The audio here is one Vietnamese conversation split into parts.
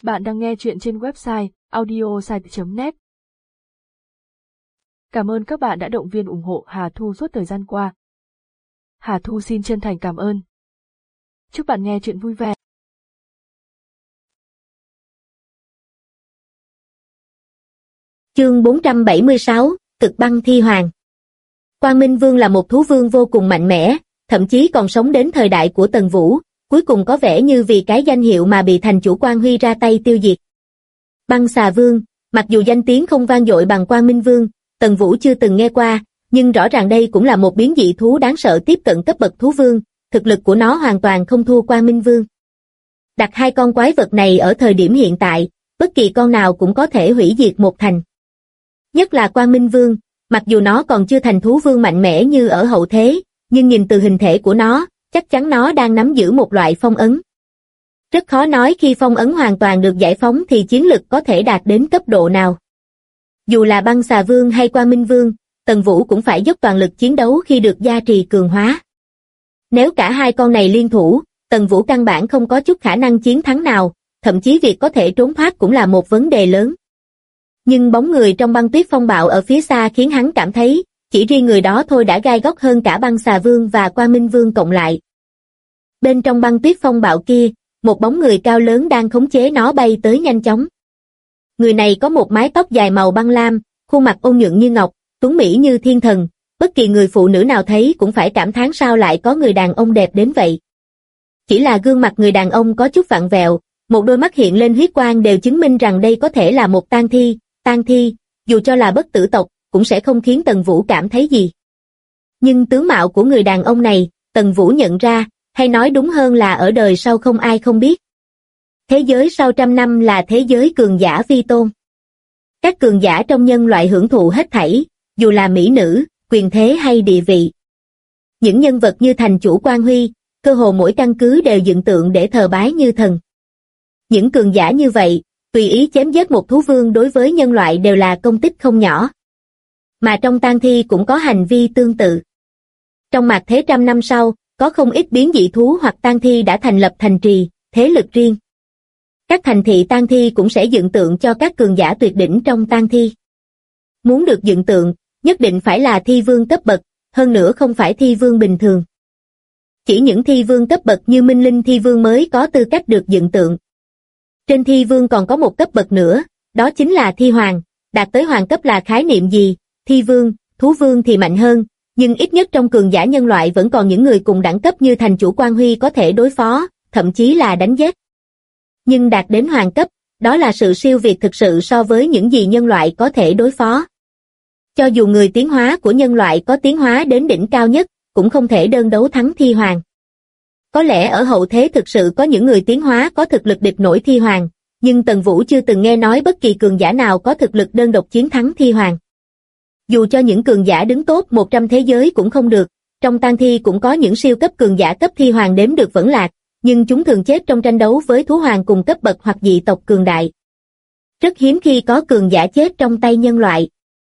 Bạn đang nghe chuyện trên website audiosite.net. Cảm ơn các bạn đã động viên ủng hộ Hà Thu suốt thời gian qua. Hà Thu xin chân thành cảm ơn. Chúc bạn nghe chuyện vui vẻ. Chương 476, Cực băng thi hoàng. Quang Minh Vương là một thú vương vô cùng mạnh mẽ, thậm chí còn sống đến thời đại của Tần Vũ, cuối cùng có vẻ như vì cái danh hiệu mà bị thành chủ Quang Huy ra tay tiêu diệt. Băng xà vương, mặc dù danh tiếng không vang dội bằng Quang Minh Vương, Tần Vũ chưa từng nghe qua, nhưng rõ ràng đây cũng là một biến dị thú đáng sợ tiếp cận cấp bậc thú vương, thực lực của nó hoàn toàn không thua Quang Minh Vương. Đặt hai con quái vật này ở thời điểm hiện tại, bất kỳ con nào cũng có thể hủy diệt một thành. Nhất là Quang Minh Vương, mặc dù nó còn chưa thành thú vương mạnh mẽ như ở hậu thế, nhưng nhìn từ hình thể của nó, chắc chắn nó đang nắm giữ một loại phong ấn. Rất khó nói khi phong ấn hoàn toàn được giải phóng thì chiến lực có thể đạt đến cấp độ nào. Dù là băng xà vương hay Quang Minh Vương, Tần Vũ cũng phải dốc toàn lực chiến đấu khi được gia trì cường hóa. Nếu cả hai con này liên thủ, Tần Vũ căn bản không có chút khả năng chiến thắng nào, thậm chí việc có thể trốn thoát cũng là một vấn đề lớn. Nhưng bóng người trong băng tuyết phong bạo ở phía xa khiến hắn cảm thấy, chỉ riêng người đó thôi đã gai góc hơn cả băng xà vương và Quang Minh Vương cộng lại. Bên trong băng tuyết phong bạo kia, một bóng người cao lớn đang khống chế nó bay tới nhanh chóng. Người này có một mái tóc dài màu băng lam, khuôn mặt ôn nhuận như ngọc, tuấn mỹ như thiên thần, bất kỳ người phụ nữ nào thấy cũng phải cảm thán sao lại có người đàn ông đẹp đến vậy. Chỉ là gương mặt người đàn ông có chút vặn vẹo, một đôi mắt hiện lên huyết quang đều chứng minh rằng đây có thể là một tang thi, dù cho là bất tử tộc, cũng sẽ không khiến Tần Vũ cảm thấy gì. Nhưng tướng mạo của người đàn ông này, Tần Vũ nhận ra, hay nói đúng hơn là ở đời sau không ai không biết. Thế giới sau trăm năm là thế giới cường giả vi tôn. Các cường giả trong nhân loại hưởng thụ hết thảy, dù là mỹ nữ, quyền thế hay địa vị. Những nhân vật như thành chủ Quang Huy, cơ hồ mỗi căn cứ đều dựng tượng để thờ bái như thần. Những cường giả như vậy, tùy ý chém giết một thú vương đối với nhân loại đều là công tích không nhỏ. Mà trong tang thi cũng có hành vi tương tự. Trong mạt thế trăm năm sau, có không ít biến dị thú hoặc tang thi đã thành lập thành trì, thế lực riêng. Các thành thị tang thi cũng sẽ dựng tượng cho các cường giả tuyệt đỉnh trong tang thi. Muốn được dựng tượng, nhất định phải là thi vương cấp bậc, hơn nữa không phải thi vương bình thường. Chỉ những thi vương cấp bậc như Minh Linh thi vương mới có tư cách được dựng tượng. Trên thi vương còn có một cấp bậc nữa, đó chính là thi hoàng, đạt tới hoàng cấp là khái niệm gì, thi vương, thú vương thì mạnh hơn, nhưng ít nhất trong cường giả nhân loại vẫn còn những người cùng đẳng cấp như thành chủ Quang Huy có thể đối phó, thậm chí là đánh giết. Nhưng đạt đến hoàng cấp, đó là sự siêu việt thực sự so với những gì nhân loại có thể đối phó. Cho dù người tiến hóa của nhân loại có tiến hóa đến đỉnh cao nhất, cũng không thể đơn đấu thắng thi hoàng. Có lẽ ở hậu thế thực sự có những người tiến hóa có thực lực địch nổi thi hoàng, nhưng Tần Vũ chưa từng nghe nói bất kỳ cường giả nào có thực lực đơn độc chiến thắng thi hoàng. Dù cho những cường giả đứng top 100 thế giới cũng không được, trong tang thi cũng có những siêu cấp cường giả cấp thi hoàng đếm được vẫn lạc, nhưng chúng thường chết trong tranh đấu với thú hoàng cùng cấp bậc hoặc dị tộc cường đại. Rất hiếm khi có cường giả chết trong tay nhân loại.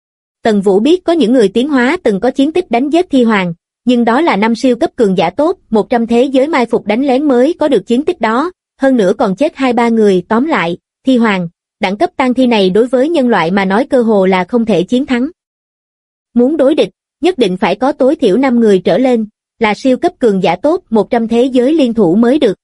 Tần Vũ biết có những người tiến hóa từng có chiến tích đánh giết thi hoàng, nhưng đó là 5 siêu cấp cường giả tốt, 100 thế giới mai phục đánh lén mới có được chiến tích đó, hơn nữa còn chết 2-3 người, tóm lại, thi hoàng, đẳng cấp tang thi này đối với nhân loại mà nói cơ hồ là không thể chiến thắng. Muốn đối địch, nhất định phải có tối thiểu 5 người trở lên, là siêu cấp cường giả tốt 100 thế giới liên thủ mới được.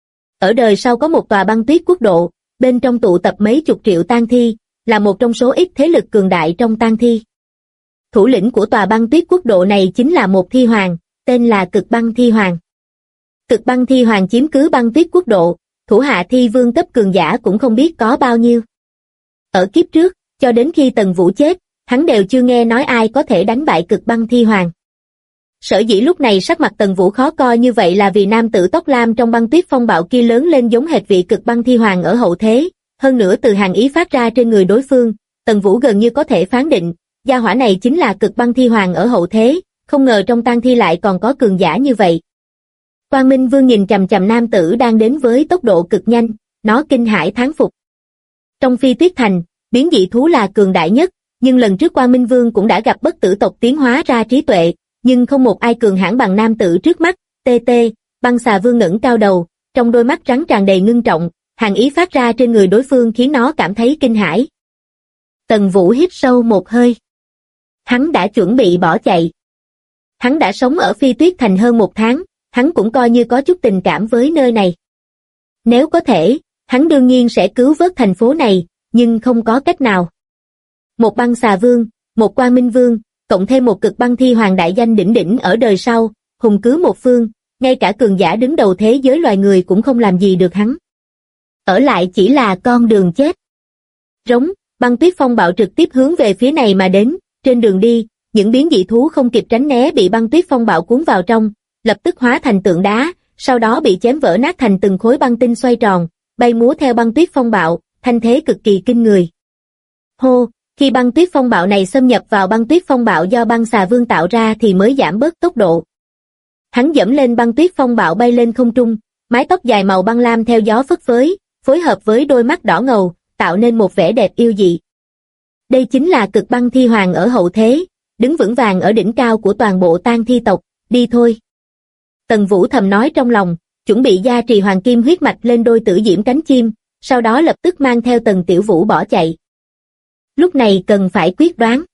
Ở đời sau có một tòa băng tuyết quốc độ, bên trong tụ tập mấy chục triệu tang thi, là một trong số ít thế lực cường đại trong tang thi. Thủ lĩnh của tòa băng tuyết quốc độ này chính là một thi hoàng, tên là Cực băng thi hoàng. Cực băng thi hoàng chiếm cứ băng tuyết quốc độ, thủ hạ thi vương cấp cường giả cũng không biết có bao nhiêu. Ở kiếp trước, cho đến khi Tần Vũ chết, hắn đều chưa nghe nói ai có thể đánh bại Cực băng thi hoàng. Sở dĩ lúc này sắc mặt Tần Vũ khó coi như vậy là vì nam tử tóc lam trong băng tuyết phong bạo kia lớn lên giống hệt vị Cực băng thi hoàng ở hậu thế, hơn nữa từ hàng ý phát ra trên người đối phương, Tần Vũ gần như có thể phán định, gia hỏa này chính là Cực băng thi hoàng ở hậu thế, không ngờ trong tang thi lại còn có cường giả như vậy. Quang Minh Vương nhìn chằm chằm nam tử đang đến với tốc độ cực nhanh, nó kinh hãi thán phục. Trong Phi Tuyết Thành, biến dị thú là cường đại nhất, nhưng lần trước Quang Minh Vương cũng đã gặp bất tử tộc tiến hóa ra trí tuệ, nhưng không một ai cường hãn bằng nam tử trước mắt. Băng xà vương ngẩng cao đầu, trong đôi mắt trắng tràn đầy ngưng trọng, hàn ý phát ra trên người đối phương khiến nó cảm thấy kinh hãi. Tần Vũ hít sâu một hơi. Hắn đã chuẩn bị bỏ chạy. Hắn đã sống ở Phi Tuyết Thành hơn 1 tháng, hắn cũng coi như có chút tình cảm với nơi này. Nếu có thể, hắn đương nhiên sẽ cứu vớt thành phố này, nhưng không có cách nào. Một băng xà vương, một quang minh vương, cộng thêm một cực băng thi hoàng đại danh đỉnh đỉnh ở đời sau, hùng cứ một phương, ngay cả cường giả đứng đầu thế giới loài người cũng không làm gì được hắn. Ở lại chỉ là con đường chết. Rống, băng tuyết phong bạo trực tiếp hướng về phía này mà đến, trên đường đi, những biến dị thú không kịp tránh né bị băng tuyết phong bạo cuốn vào trong, lập tức hóa thành tượng đá, sau đó bị chém vỡ nát thành từng khối băng tinh xoay tròn, bay múa theo băng tuyết phong bạo, thanh thế cực kỳ kinh người. Hô, khi băng tuyết phong bạo này xâm nhập vào băng tuyết phong bạo do băng xà vương tạo ra thì mới giảm bớt tốc độ. Hắn dẫm lên băng tuyết phong bạo bay lên không trung, mái tóc dài màu băng lam theo gió phất phới, phối hợp với đôi mắt đỏ ngầu, tạo nên một vẻ đẹp yêu dị. Đây chính là cực băng thi hoàng ở hậu thế, đứng vững vàng ở đỉnh cao của toàn bộ tang thi tộc, đi thôi. Tần Vũ thầm nói trong lòng, chuẩn bị gia trì hoàng kim huyết mạch lên đôi tử diễm cánh chim, sau đó lập tức mang theo Tần Tiểu Vũ bỏ chạy. Lúc này cần phải quyết đoán.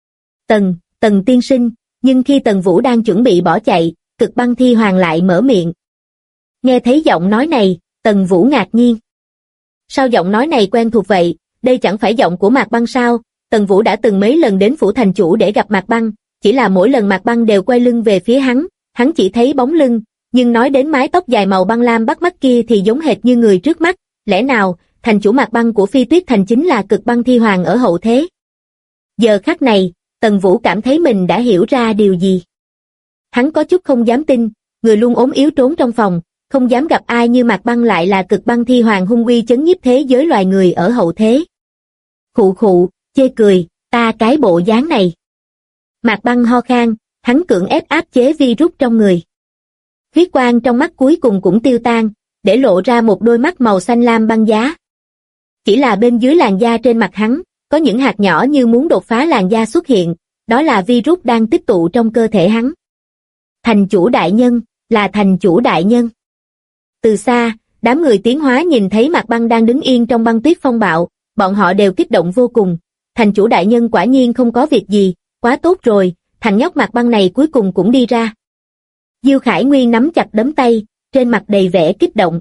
Tần tiên sinh, nhưng khi Tần Vũ đang chuẩn bị bỏ chạy, cực băng thi hoàng lại mở miệng. Nghe thấy giọng nói này, Tần Vũ ngạc nhiên. Sao giọng nói này quen thuộc vậy, đây chẳng phải giọng của Mạc Băng sao? Tần Vũ đã từng mấy lần đến phủ thành chủ để gặp Mạc Băng, chỉ là mỗi lần Mạc Băng đều quay lưng về phía hắn chỉ thấy bóng lưng, nhưng nói đến mái tóc dài màu băng lam bắt mắt kia thì giống hệt như người trước mắt, lẽ nào, thành chủ Mạc Băng của Phi Tuyết Thành chính là cực băng thi hoàng ở hậu thế? Giờ khắc này, Tần Vũ cảm thấy mình đã hiểu ra điều gì. Hắn có chút không dám tin, người luôn ốm yếu trốn trong phòng, không dám gặp ai như Mạc Băng lại là cực băng thi hoàng hung uy chấn nhiếp thế giới loài người ở hậu thế. Khụ khụ, chê cười, ta cái bộ dáng này. Mạc Băng ho khan, hắn cưỡng ép áp chế virus trong người. Huyết quang trong mắt cuối cùng cũng tiêu tan, để lộ ra một đôi mắt màu xanh lam băng giá. Chỉ là bên dưới làn da trên mặt hắn, có những hạt nhỏ như muốn đột phá làn da xuất hiện, đó là virus đang tích tụ trong cơ thể hắn. Thành chủ đại nhân, là thành chủ đại nhân. Từ xa, đám người tiến hóa nhìn thấy Mạc Băng đang đứng yên trong băng tuyết phong bạo, bọn họ đều kích động vô cùng. Thành chủ đại nhân quả nhiên không có việc gì, quá tốt rồi, thằng nhóc Mạc Băng này cuối cùng cũng đi ra. Diêu Khải Nguyên nắm chặt đấm tay, trên mặt đầy vẻ kích động.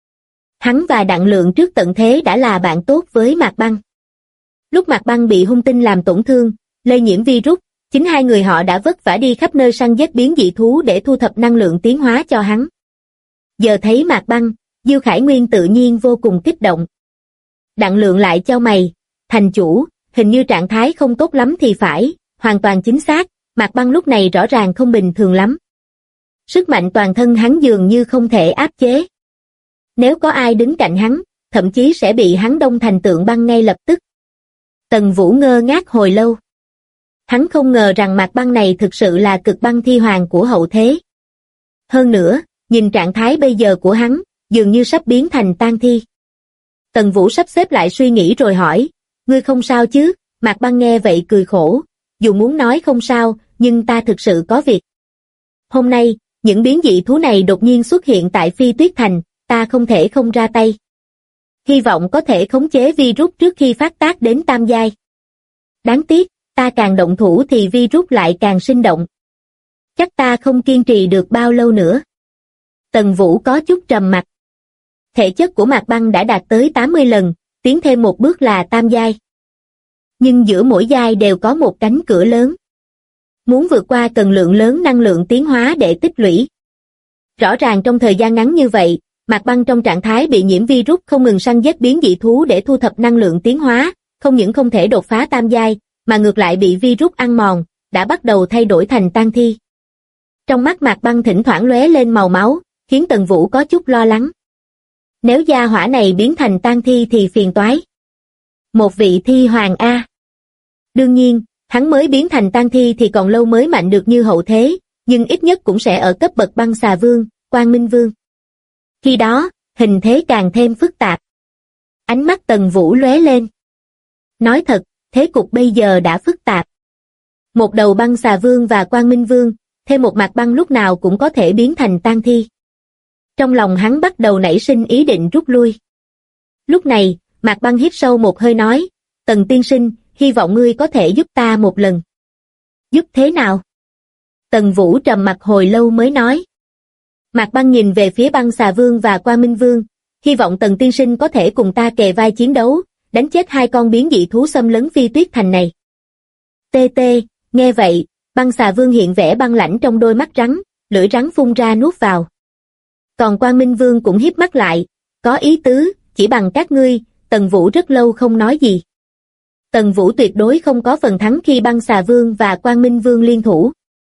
Hắn và Đặng Lượng trước tận thế đã là bạn tốt với Mạc Băng. Lúc Mạc Băng bị hung tinh làm tổn thương, lây nhiễm virus, chính hai người họ đã vất vả đi khắp nơi săn giết biến dị thú để thu thập năng lượng tiến hóa cho hắn. Giờ thấy Mạc Băng, Diêu Khải Nguyên tự nhiên vô cùng kích động. Đặng Lượng lại chau mày, thành chủ, hình như trạng thái không tốt lắm thì phải, hoàn toàn chính xác, Mạc Băng lúc này rõ ràng không bình thường lắm. Sức mạnh toàn thân hắn dường như không thể áp chế. Nếu có ai đứng cạnh hắn, thậm chí sẽ bị hắn đông thành tượng băng ngay lập tức. Tần Vũ ngơ ngác hồi lâu. Hắn không ngờ rằng Mạc Băng này thực sự là cực băng thi hoàng của hậu thế. Hơn nữa, nhìn trạng thái bây giờ của hắn, dường như sắp biến thành tang thi. Tần Vũ sắp xếp lại suy nghĩ rồi hỏi, ngươi không sao chứ? Mạc Băng nghe vậy cười khổ, dù muốn nói không sao, nhưng ta thực sự có việc. Hôm nay, những biến dị thú này đột nhiên xuất hiện tại Phi Tuyết Thành, ta không thể không ra tay. Hy vọng có thể khống chế virus trước khi phát tác đến tam giai. Đáng tiếc, ta càng động thủ thì virus lại càng sinh động. Chắc ta không kiên trì được bao lâu nữa. Tần Vũ có chút trầm mặc. Thể chất của Mạc Băng đã đạt tới 80 lần, tiến thêm một bước là tam giai. Nhưng giữa mỗi giai đều có một cánh cửa lớn. Muốn vượt qua cần lượng lớn năng lượng tiến hóa để tích lũy. Rõ ràng trong thời gian ngắn như vậy, Mạc Băng trong trạng thái bị nhiễm virus không ngừng săn giết biến dị thú để thu thập năng lượng tiến hóa, không những không thể đột phá tam giai, mà ngược lại bị virus ăn mòn, đã bắt đầu thay đổi thành tang thi. Trong mắt Mạc Băng thỉnh thoảng lóe lên màu máu, khiến Tần Vũ có chút lo lắng. Nếu gia hỏa này biến thành tang thi thì phiền toái. Một vị thi hoàng A. Đương nhiên, hắn mới biến thành tang thi thì còn lâu mới mạnh được như hậu thế, nhưng ít nhất cũng sẽ ở cấp bậc băng xà vương, quang minh vương. Khi đó, hình thế càng thêm phức tạp. Ánh mắt Tần Vũ lóe lên. Nói thật, thế cục bây giờ đã phức tạp. Một đầu băng xà vương và quang minh vương, thêm một Mạc Băng lúc nào cũng có thể biến thành tang thi. Trong lòng hắn bắt đầu nảy sinh ý định rút lui. Lúc này, Mạc Băng hít sâu một hơi nói, Tần tiên sinh, hy vọng ngươi có thể giúp ta một lần. Giúp thế nào? Tần Vũ trầm mặc hồi lâu mới nói. Mạc Băng nhìn về phía Băng Xà Vương và Quang Minh Vương, hy vọng Tần tiên sinh có thể cùng ta kề vai chiến đấu, đánh chết hai con biến dị thú xâm lấn Phi Tuyết Thành này. TT, nghe vậy, Băng Xà Vương hiện vẻ băng lãnh trong đôi mắt rắn, lưỡi rắn phun ra nuốt vào. Còn Quang Minh Vương cũng híp mắt lại, có ý tứ, chỉ bằng các ngươi, Tần Vũ rất lâu không nói gì. Tần Vũ tuyệt đối không có phần thắng khi Băng Xà Vương và Quang Minh Vương liên thủ.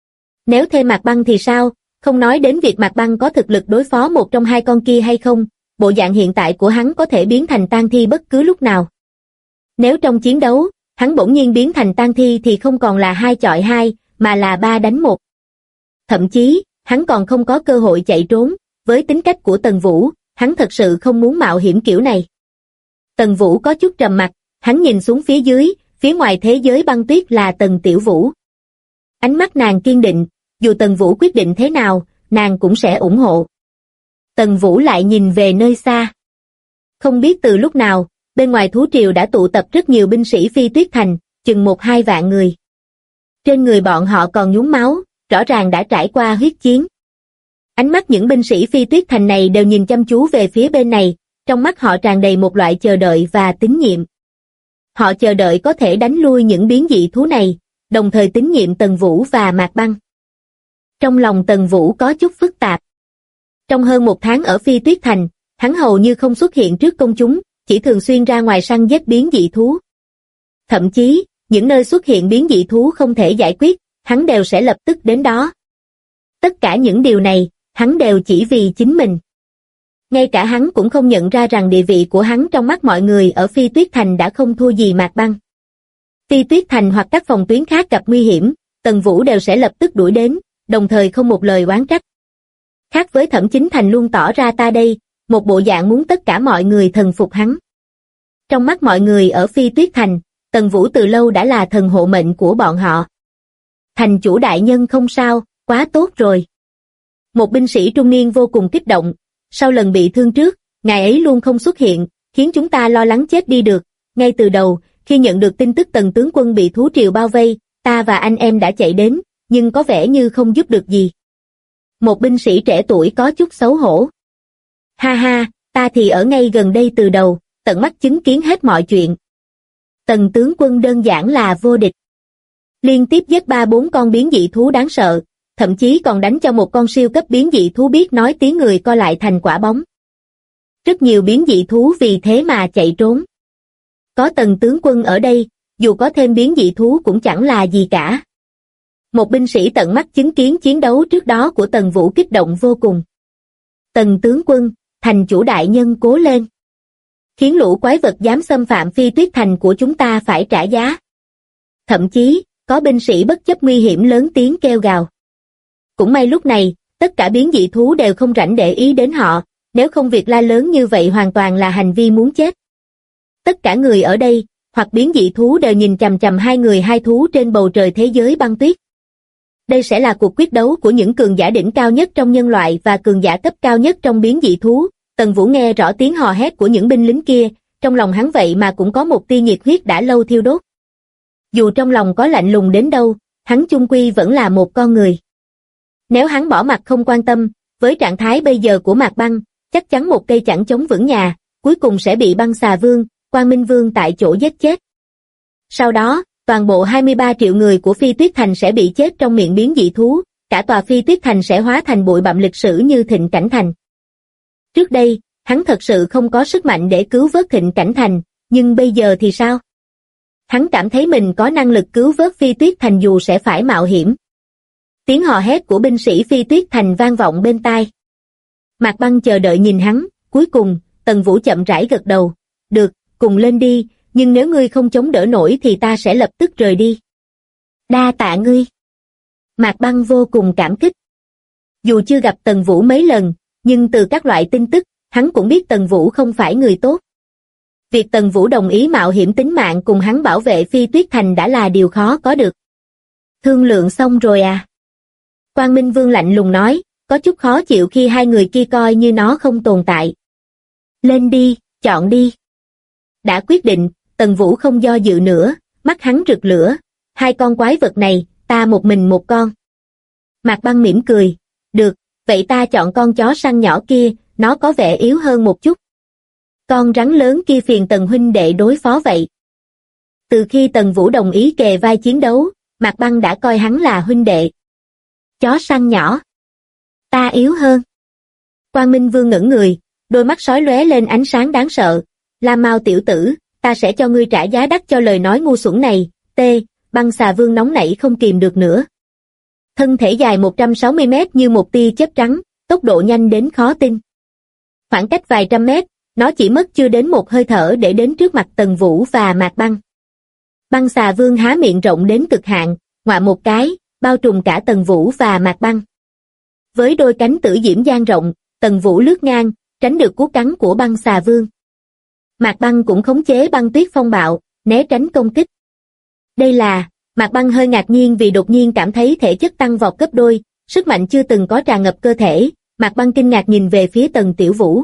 Nếu thêm Mạc Băng thì sao, không nói đến việc Mạc Băng có thực lực đối phó một trong hai con kia hay không, bộ dạng hiện tại của hắn có thể biến thành tang thi bất cứ lúc nào. Nếu trong chiến đấu, hắn bỗng nhiên biến thành tang thi thì không còn là 2 chọi 2, mà là 3 đánh 1. Thậm chí, hắn còn không có cơ hội chạy trốn, với tính cách của Tần Vũ, hắn thật sự không muốn mạo hiểm kiểu này. Tần Vũ có chút trầm mặc, hắn nhìn xuống phía dưới, phía ngoài thế giới băng tuyết là Tần Tiểu Vũ. Ánh mắt nàng kiên định, dù Tần Vũ quyết định thế nào, nàng cũng sẽ ủng hộ. Tần Vũ lại nhìn về nơi xa. Không biết từ lúc nào, bên ngoài thú triều đã tụ tập rất nhiều binh sĩ Phi Tuyết Thành, chừng 1-2 vạn người. Trên người bọn họ còn nhuốm máu, rõ ràng đã trải qua huyết chiến. Ánh mắt những binh sĩ Phi Tuyết Thành này đều nhìn chăm chú về phía bên này, trong mắt họ tràn đầy một loại chờ đợi và tín nhiệm. Họ chờ đợi có thể đánh lui những biến dị thú này, đồng thời tín nhiệm Tần Vũ và Mạc Băng. Trong lòng Tần Vũ có chút phức tạp. Trong hơn 1 tháng ở Phi Tuyết Thành, hắn hầu như không xuất hiện trước công chúng, chỉ thường xuyên ra ngoài săn giết biến dị thú. Thậm chí, những nơi xuất hiện biến dị thú không thể giải quyết, hắn đều sẽ lập tức đến đó. Tất cả những điều này, hắn đều chỉ vì chính mình. Ngay cả hắn cũng không nhận ra rằng địa vị của hắn trong mắt mọi người ở Phi Tuyết Thành đã không thua gì Mạc Băng. Phi Tuyết Thành hoặc các phòng tuyến khác gặp nguy hiểm, Tần Vũ đều sẽ lập tức đuổi đến, đồng thời không một lời oán trách. Khác với Thẩm Chính Thành luôn tỏ ra ta đây, một bộ dạng muốn tất cả mọi người thần phục hắn. Trong mắt mọi người ở Phi Tuyết Thành, Tần Vũ từ lâu đã là thần hộ mệnh của bọn họ. Thành chủ đại nhân không sao, quá tốt rồi. Một binh sĩ trung niên vô cùng kích động, sau lần bị thương trước, ngài ấy luôn không xuất hiện, khiến chúng ta lo lắng chết đi được. Ngay từ đầu, khi nhận được tin tức Tần tướng quân bị thú triều bao vây, ta và anh em đã chạy đến, nhưng có vẻ như không giúp được gì. Một binh sĩ trẻ tuổi có chút xấu hổ. Ha ha, ta thì ở ngay gần đây từ đầu, tận mắt chứng kiến hết mọi chuyện. Tần tướng quân đơn giản là vô địch. Liên tiếp giết 3-4 con biến dị thú đáng sợ, thậm chí còn đánh cho một con siêu cấp biến dị thú biết nói tiếng người co lại thành quả bóng. Rất nhiều biến dị thú vì thế mà chạy trốn. Có Tần tướng quân ở đây, dù có thêm biến dị thú cũng chẳng là gì cả. Một binh sĩ tận mắt chứng kiến chiến đấu trước đó của Tần Vũ kích động vô cùng. Tần tướng quân, thành chủ đại nhân cố lên. Khiến lũ quái vật dám xâm phạm Phi Tuyết Thành của chúng ta phải trả giá. Thậm chí, có binh sĩ bất chấp nguy hiểm lớn tiếng kêu gào. Cũng may lúc này, tất cả biến dị thú đều không rảnh để ý đến họ, nếu không việc la lớn như vậy hoàn toàn là hành vi muốn chết. Tất cả người ở đây, hoặc biến dị thú đều nhìn chằm chằm hai người hai thú trên bầu trời thế giới băng tuyết. Đây sẽ là cuộc quyết đấu của những cường giả đỉnh cao nhất trong nhân loại và cường giả cấp cao nhất trong biến dị thú. Tần Vũ nghe rõ tiếng hò hét của những binh lính kia, trong lòng hắn vậy mà cũng có một tia nhiệt huyết đã lâu thiêu đốt. Dù trong lòng có lạnh lùng đến đâu, hắn chung quy vẫn là một con người. Nếu hắn bỏ mặc không quan tâm, với trạng thái bây giờ của Mạc Băng, chắc chắn một cây chẳng chống vững nhà, cuối cùng sẽ bị Băng Xà Vương, Quang Minh Vương tại chỗ giết chết. Sau đó, toàn bộ 23 triệu người của Phi Tuyết Thành sẽ bị chết trong miệng biến dị thú, cả tòa Phi Tuyết Thành sẽ hóa thành bụi bặm lịch sử như Thịnh Cảnh Thành. Trước đây, hắn thật sự không có sức mạnh để cứu vớt Thịnh Cảnh Thành, nhưng bây giờ thì sao? Hắn cảm thấy mình có năng lực cứu vớt Phi Tuyết Thành dù sẽ phải mạo hiểm. Tiếng hò hét của binh sĩ Phi Tuyết Thành vang vọng bên tai. Mạc Băng chờ đợi nhìn hắn, cuối cùng, Tần Vũ chậm rãi gật đầu. Được, cùng lên đi, nhưng nếu ngươi không chống đỡ nổi thì ta sẽ lập tức rời đi. Đa tạ ngươi. Mạc Băng vô cùng cảm kích. Dù chưa gặp Tần Vũ mấy lần, nhưng từ các loại tin tức, hắn cũng biết Tần Vũ không phải người tốt. Việc Tần Vũ đồng ý mạo hiểm tính mạng cùng hắn bảo vệ Phi Tuyết Thành đã là điều khó có được. Thương lượng xong rồi à? Quang Minh Vương lạnh lùng nói, có chút khó chịu khi hai người kia coi như nó không tồn tại. Lên đi, Chọn đi. Đã quyết định, Tần Vũ không do dự nữa, mắt hắn rực lửa. Hai con quái vật này, ta một mình một con. Mạc Băng mỉm cười. Được, vậy ta chọn con chó săn nhỏ kia, nó có vẻ yếu hơn một chút. Con rắn lớn kia phiền Tần huynh đệ đối phó vậy. Từ khi Tần Vũ đồng ý kề vai chiến đấu, Mạc Băng đã coi hắn là huynh đệ. Chó săn nhỏ. Ta yếu hơn. Quang Minh Vương ngẩng người, đôi mắt sói lóe lên ánh sáng đáng sợ. La Mao tiểu tử, ta sẽ cho ngươi trả giá đắt cho lời nói ngu xuẩn này. Băng xà vương nóng nảy không kìm được nữa. Thân thể dài 160 mét như một tia chớp trắng, tốc độ nhanh đến khó tin. Khoảng cách vài trăm mét, nó chỉ mất chưa đến một hơi thở để đến trước mặt Tần Vũ và Mạc Băng. Băng xà vương há miệng rộng đến cực hạn, ngoạ một cái, bao trùm cả Tần Vũ và Mạc Băng. Với đôi cánh tử diễm dang rộng, Tần Vũ lướt ngang, tránh được cú cắn của băng xà vương. Mạc Băng cũng khống chế băng tuyết phong bạo, né tránh công kích. Đây là, Mạc Băng hơi ngạc nhiên vì đột nhiên cảm thấy thể chất tăng vọt gấp đôi, sức mạnh chưa từng có tràn ngập cơ thể. Mạc Băng kinh ngạc nhìn về phía Tần Tiểu Vũ.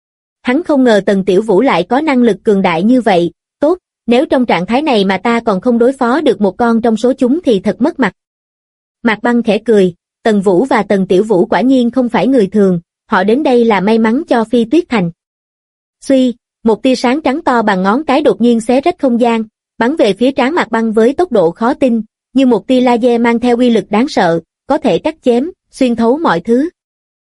Hắn không ngờ Tần Tiểu Vũ lại có năng lực cường đại như vậy. Tốt, nếu trong trạng thái này mà ta còn không đối phó được một con trong số chúng thì thật mất mặt. Mạc Băng khẽ cười, Tần Vũ và Tần Tiểu Vũ quả nhiên không phải người thường, họ đến đây là may mắn cho Phi Tuyết Thành. Suy, một tia sáng trắng to bằng ngón cái đột nhiên xé rách không gian, bắn về phía trán Mạc Băng với tốc độ khó tin, như một tia laser mang theo uy lực đáng sợ, có thể cắt chém, xuyên thấu mọi thứ.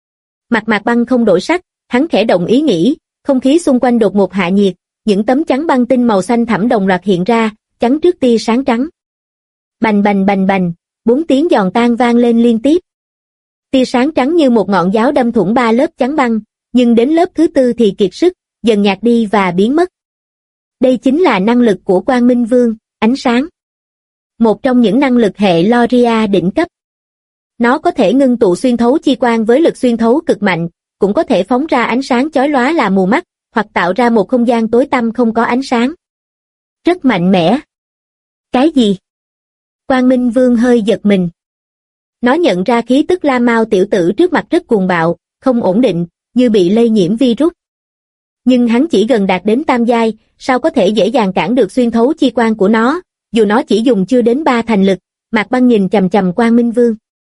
Mặt Mạc Băng không đổi sắc, hắn khẽ động ý nghĩ, không khí xung quanh đột ngột hạ nhiệt, những tấm chắn băng tinh màu xanh thẳm đồng loạt hiện ra, chắn trước tia sáng trắng. Bành bành bành bành, 4 tiếng giòn tan vang lên liên tiếp. Tia sáng trắng như một ngọn giáo đâm thủng 3 lớp chắn băng, nhưng đến lớp thứ 4 thì kiệt sức, dần nhạt đi và biến mất. Đây chính là năng lực của Quang Minh Vương, ánh sáng. Một trong những năng lực hệ Loria đỉnh cấp. Nó có thể ngưng tụ xuyên thấu chi quang với lực xuyên thấu cực mạnh, cũng có thể phóng ra ánh sáng chói lóa là mù mắt, hoặc tạo ra một không gian tối tăm không có ánh sáng. Rất mạnh mẽ. Cái gì? Quang Minh Vương hơi giật mình. Nó nhận ra khí tức La Mao tiểu tử trước mặt rất cuồng bạo, không ổn định, như bị lây nhiễm virus. Nhưng hắn chỉ gần đạt đến tam giai, sao có thể dễ dàng cản được xuyên thấu chi quang của nó, dù nó chỉ dùng chưa đến 3 thành lực. Mạc Băng nhìn chằm chằm Quang Minh Vương.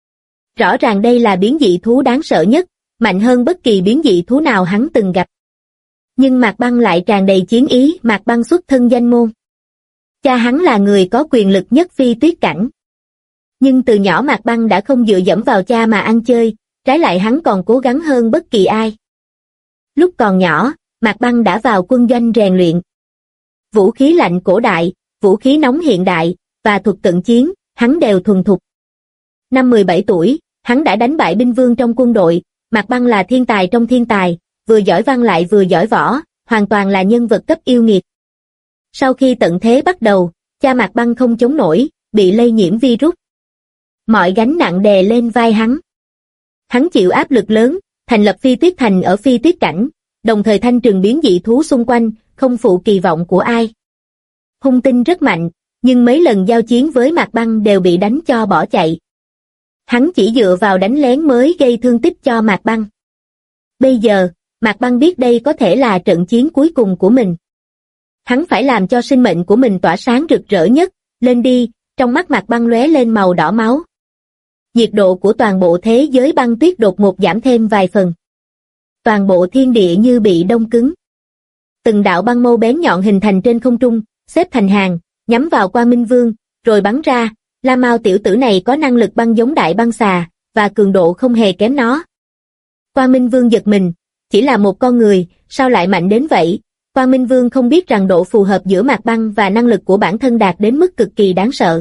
Rõ ràng đây là biến dị thú đáng sợ nhất, mạnh hơn bất kỳ biến dị thú nào hắn từng gặp. Nhưng Mạc Băng lại tràn đầy chiến ý. Mạc Băng xuất thân danh môn. Cha hắn là người có quyền lực nhất Phi Tuyết cảnh. Nhưng từ nhỏ Mạc Băng đã không dựa dẫm vào cha mà ăn chơi, trái lại hắn còn cố gắng hơn bất kỳ ai. Lúc còn nhỏ, Mạc Băng đã vào quân doanh rèn luyện. Vũ khí lạnh cổ đại, vũ khí nóng hiện đại, và thuật cận chiến, hắn đều thuần thục. Năm 17 tuổi, hắn đã đánh bại binh vương trong quân đội. Mạc Băng là thiên tài trong thiên tài, vừa giỏi văn lại vừa giỏi võ, hoàn toàn là nhân vật cấp yêu nghiệt. Sau khi tận thế bắt đầu, cha Mạc Băng không chống nổi, bị lây nhiễm virus. Mọi gánh nặng đè lên vai hắn. Hắn chịu áp lực lớn, thành lập Phi Tuyết Thành ở Phi Tuyết cảnh, đồng thời thanh trừng biến dị thú xung quanh, không phụ kỳ vọng của ai. Hung tinh rất mạnh, nhưng mấy lần giao chiến với Mạc Băng đều bị đánh cho bỏ chạy. Hắn chỉ dựa vào đánh lén mới gây thương tích cho Mạc Băng. Bây giờ, Mạc Băng biết đây có thể là trận chiến cuối cùng của mình. Hắn phải làm cho sinh mệnh của mình tỏa sáng rực rỡ nhất. Lên đi, trong mắt Mạc Băng lóe lên màu đỏ máu. Nhiệt độ của toàn bộ thế giới băng tuyết đột ngột giảm thêm vài phần. Toàn bộ thiên địa như bị đông cứng. Từng đạo băng mâu bén nhọn hình thành trên không trung, xếp thành hàng, nhắm vào Quang Minh Vương, rồi bắn ra. La Mao tiểu tử này có năng lực băng giống đại băng xà, và cường độ không hề kém nó. Quang Minh Vương giật mình, chỉ là một con người, sao lại mạnh đến vậy? Quang Minh Vương không biết rằng độ phù hợp giữa Mạc Băng và năng lực của bản thân đạt đến mức cực kỳ đáng sợ.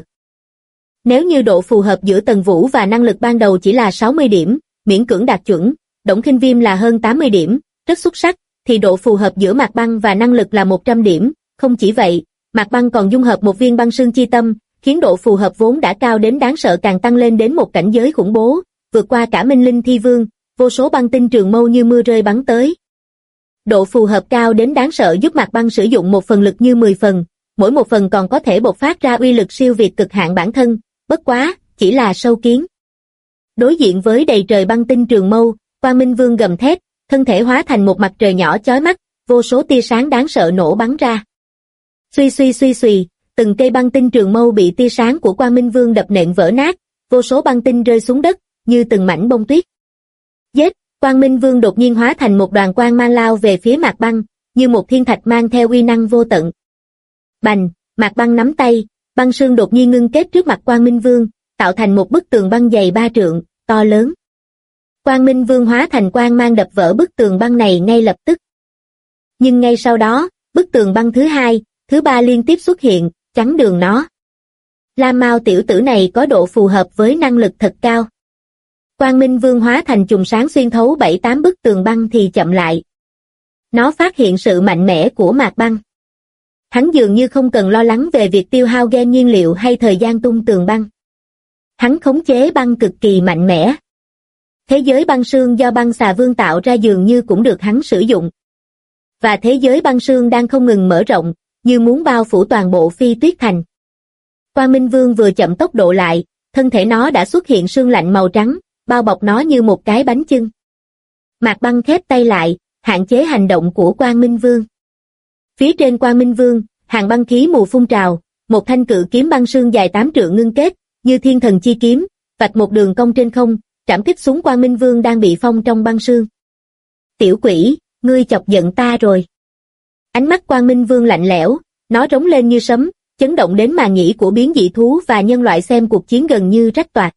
Nếu như độ phù hợp giữa Tần Vũ và năng lực ban đầu chỉ là 60 điểm, miễn cưỡng đạt chuẩn, Đổng Khinh Viêm là hơn 80 điểm, rất xuất sắc, thì độ phù hợp giữa Mạc Băng và năng lực là 100 điểm. Không chỉ vậy, Mạc Băng còn dung hợp một viên băng sương chi tâm, khiến độ phù hợp vốn đã cao đến đáng sợ càng tăng lên đến một cảnh giới khủng bố, vượt qua cả Minh Linh Thi Vương, vô số băng tinh trường mâu như mưa rơi bắn tới. Độ phù hợp cao đến đáng sợ giúp Mạc Băng sử dụng một phần lực như 10 phần, mỗi một phần còn có thể bộc phát ra uy lực siêu việt cực hạn bản thân, bất quá, chỉ là sâu kiến. Đối diện với đầy trời băng tinh trường mâu, Quang Minh Vương gầm thét, thân thể hóa thành một mặt trời nhỏ chói mắt, vô số tia sáng đáng sợ nổ bắn ra. Suy suy suy suy, từng cây băng tinh trường mâu bị tia sáng của Quang Minh Vương đập nện vỡ nát, vô số băng tinh rơi xuống đất, như từng mảnh bông tuyết. Giết! Quang Minh Vương đột nhiên hóa thành một đoàn quang mang lao về phía Mạc Băng, như một thiên thạch mang theo uy năng vô tận. Bành! Mạc Băng nắm tay, băng sương đột nhiên ngưng kết trước mặt Quang Minh Vương, tạo thành một bức tường băng dày 3 trượng, to lớn. Quang Minh Vương hóa thành quang mang đập vỡ bức tường băng này ngay lập tức. Nhưng ngay sau đó, bức tường băng thứ 2, thứ 3 liên tiếp xuất hiện, chắn đường nó. Lam Mao tiểu tử này có độ phù hợp với năng lực thật cao. Quang Minh Vương hóa thành chùm sáng xuyên thấu 7-8 bức tường băng thì chậm lại. Nó phát hiện sự mạnh mẽ của Mạc Băng. Hắn dường như không cần lo lắng về việc tiêu hao gen nhiên liệu hay thời gian tung tường băng. Hắn khống chế băng cực kỳ mạnh mẽ. Thế giới băng sương do băng xà vương tạo ra dường như cũng được hắn sử dụng. Và thế giới băng sương đang không ngừng mở rộng, như muốn bao phủ toàn bộ Phi Tuyết Thành. Quang Minh Vương vừa chậm tốc độ lại, thân thể nó đã xuất hiện sương lạnh màu trắng, bao bọc nó như một cái bánh chưng. Mạc Băng khép tay lại, hạn chế hành động của Quang Minh Vương. Phía trên Quang Minh Vương, hàng băng khí mù phun trào, một thanh cự kiếm băng sương dài 8 trượng ngưng kết, như thiên thần chi kiếm, vạch một đường cong trên không, trảm kích xuống Quang Minh Vương đang bị phong trong băng sương. Tiểu quỷ, ngươi chọc giận ta rồi. Ánh mắt Quang Minh Vương lạnh lẽo, nó rống lên như sấm, chấn động đến màng nhĩ của biến dị thú và nhân loại xem cuộc chiến gần như rách toạc.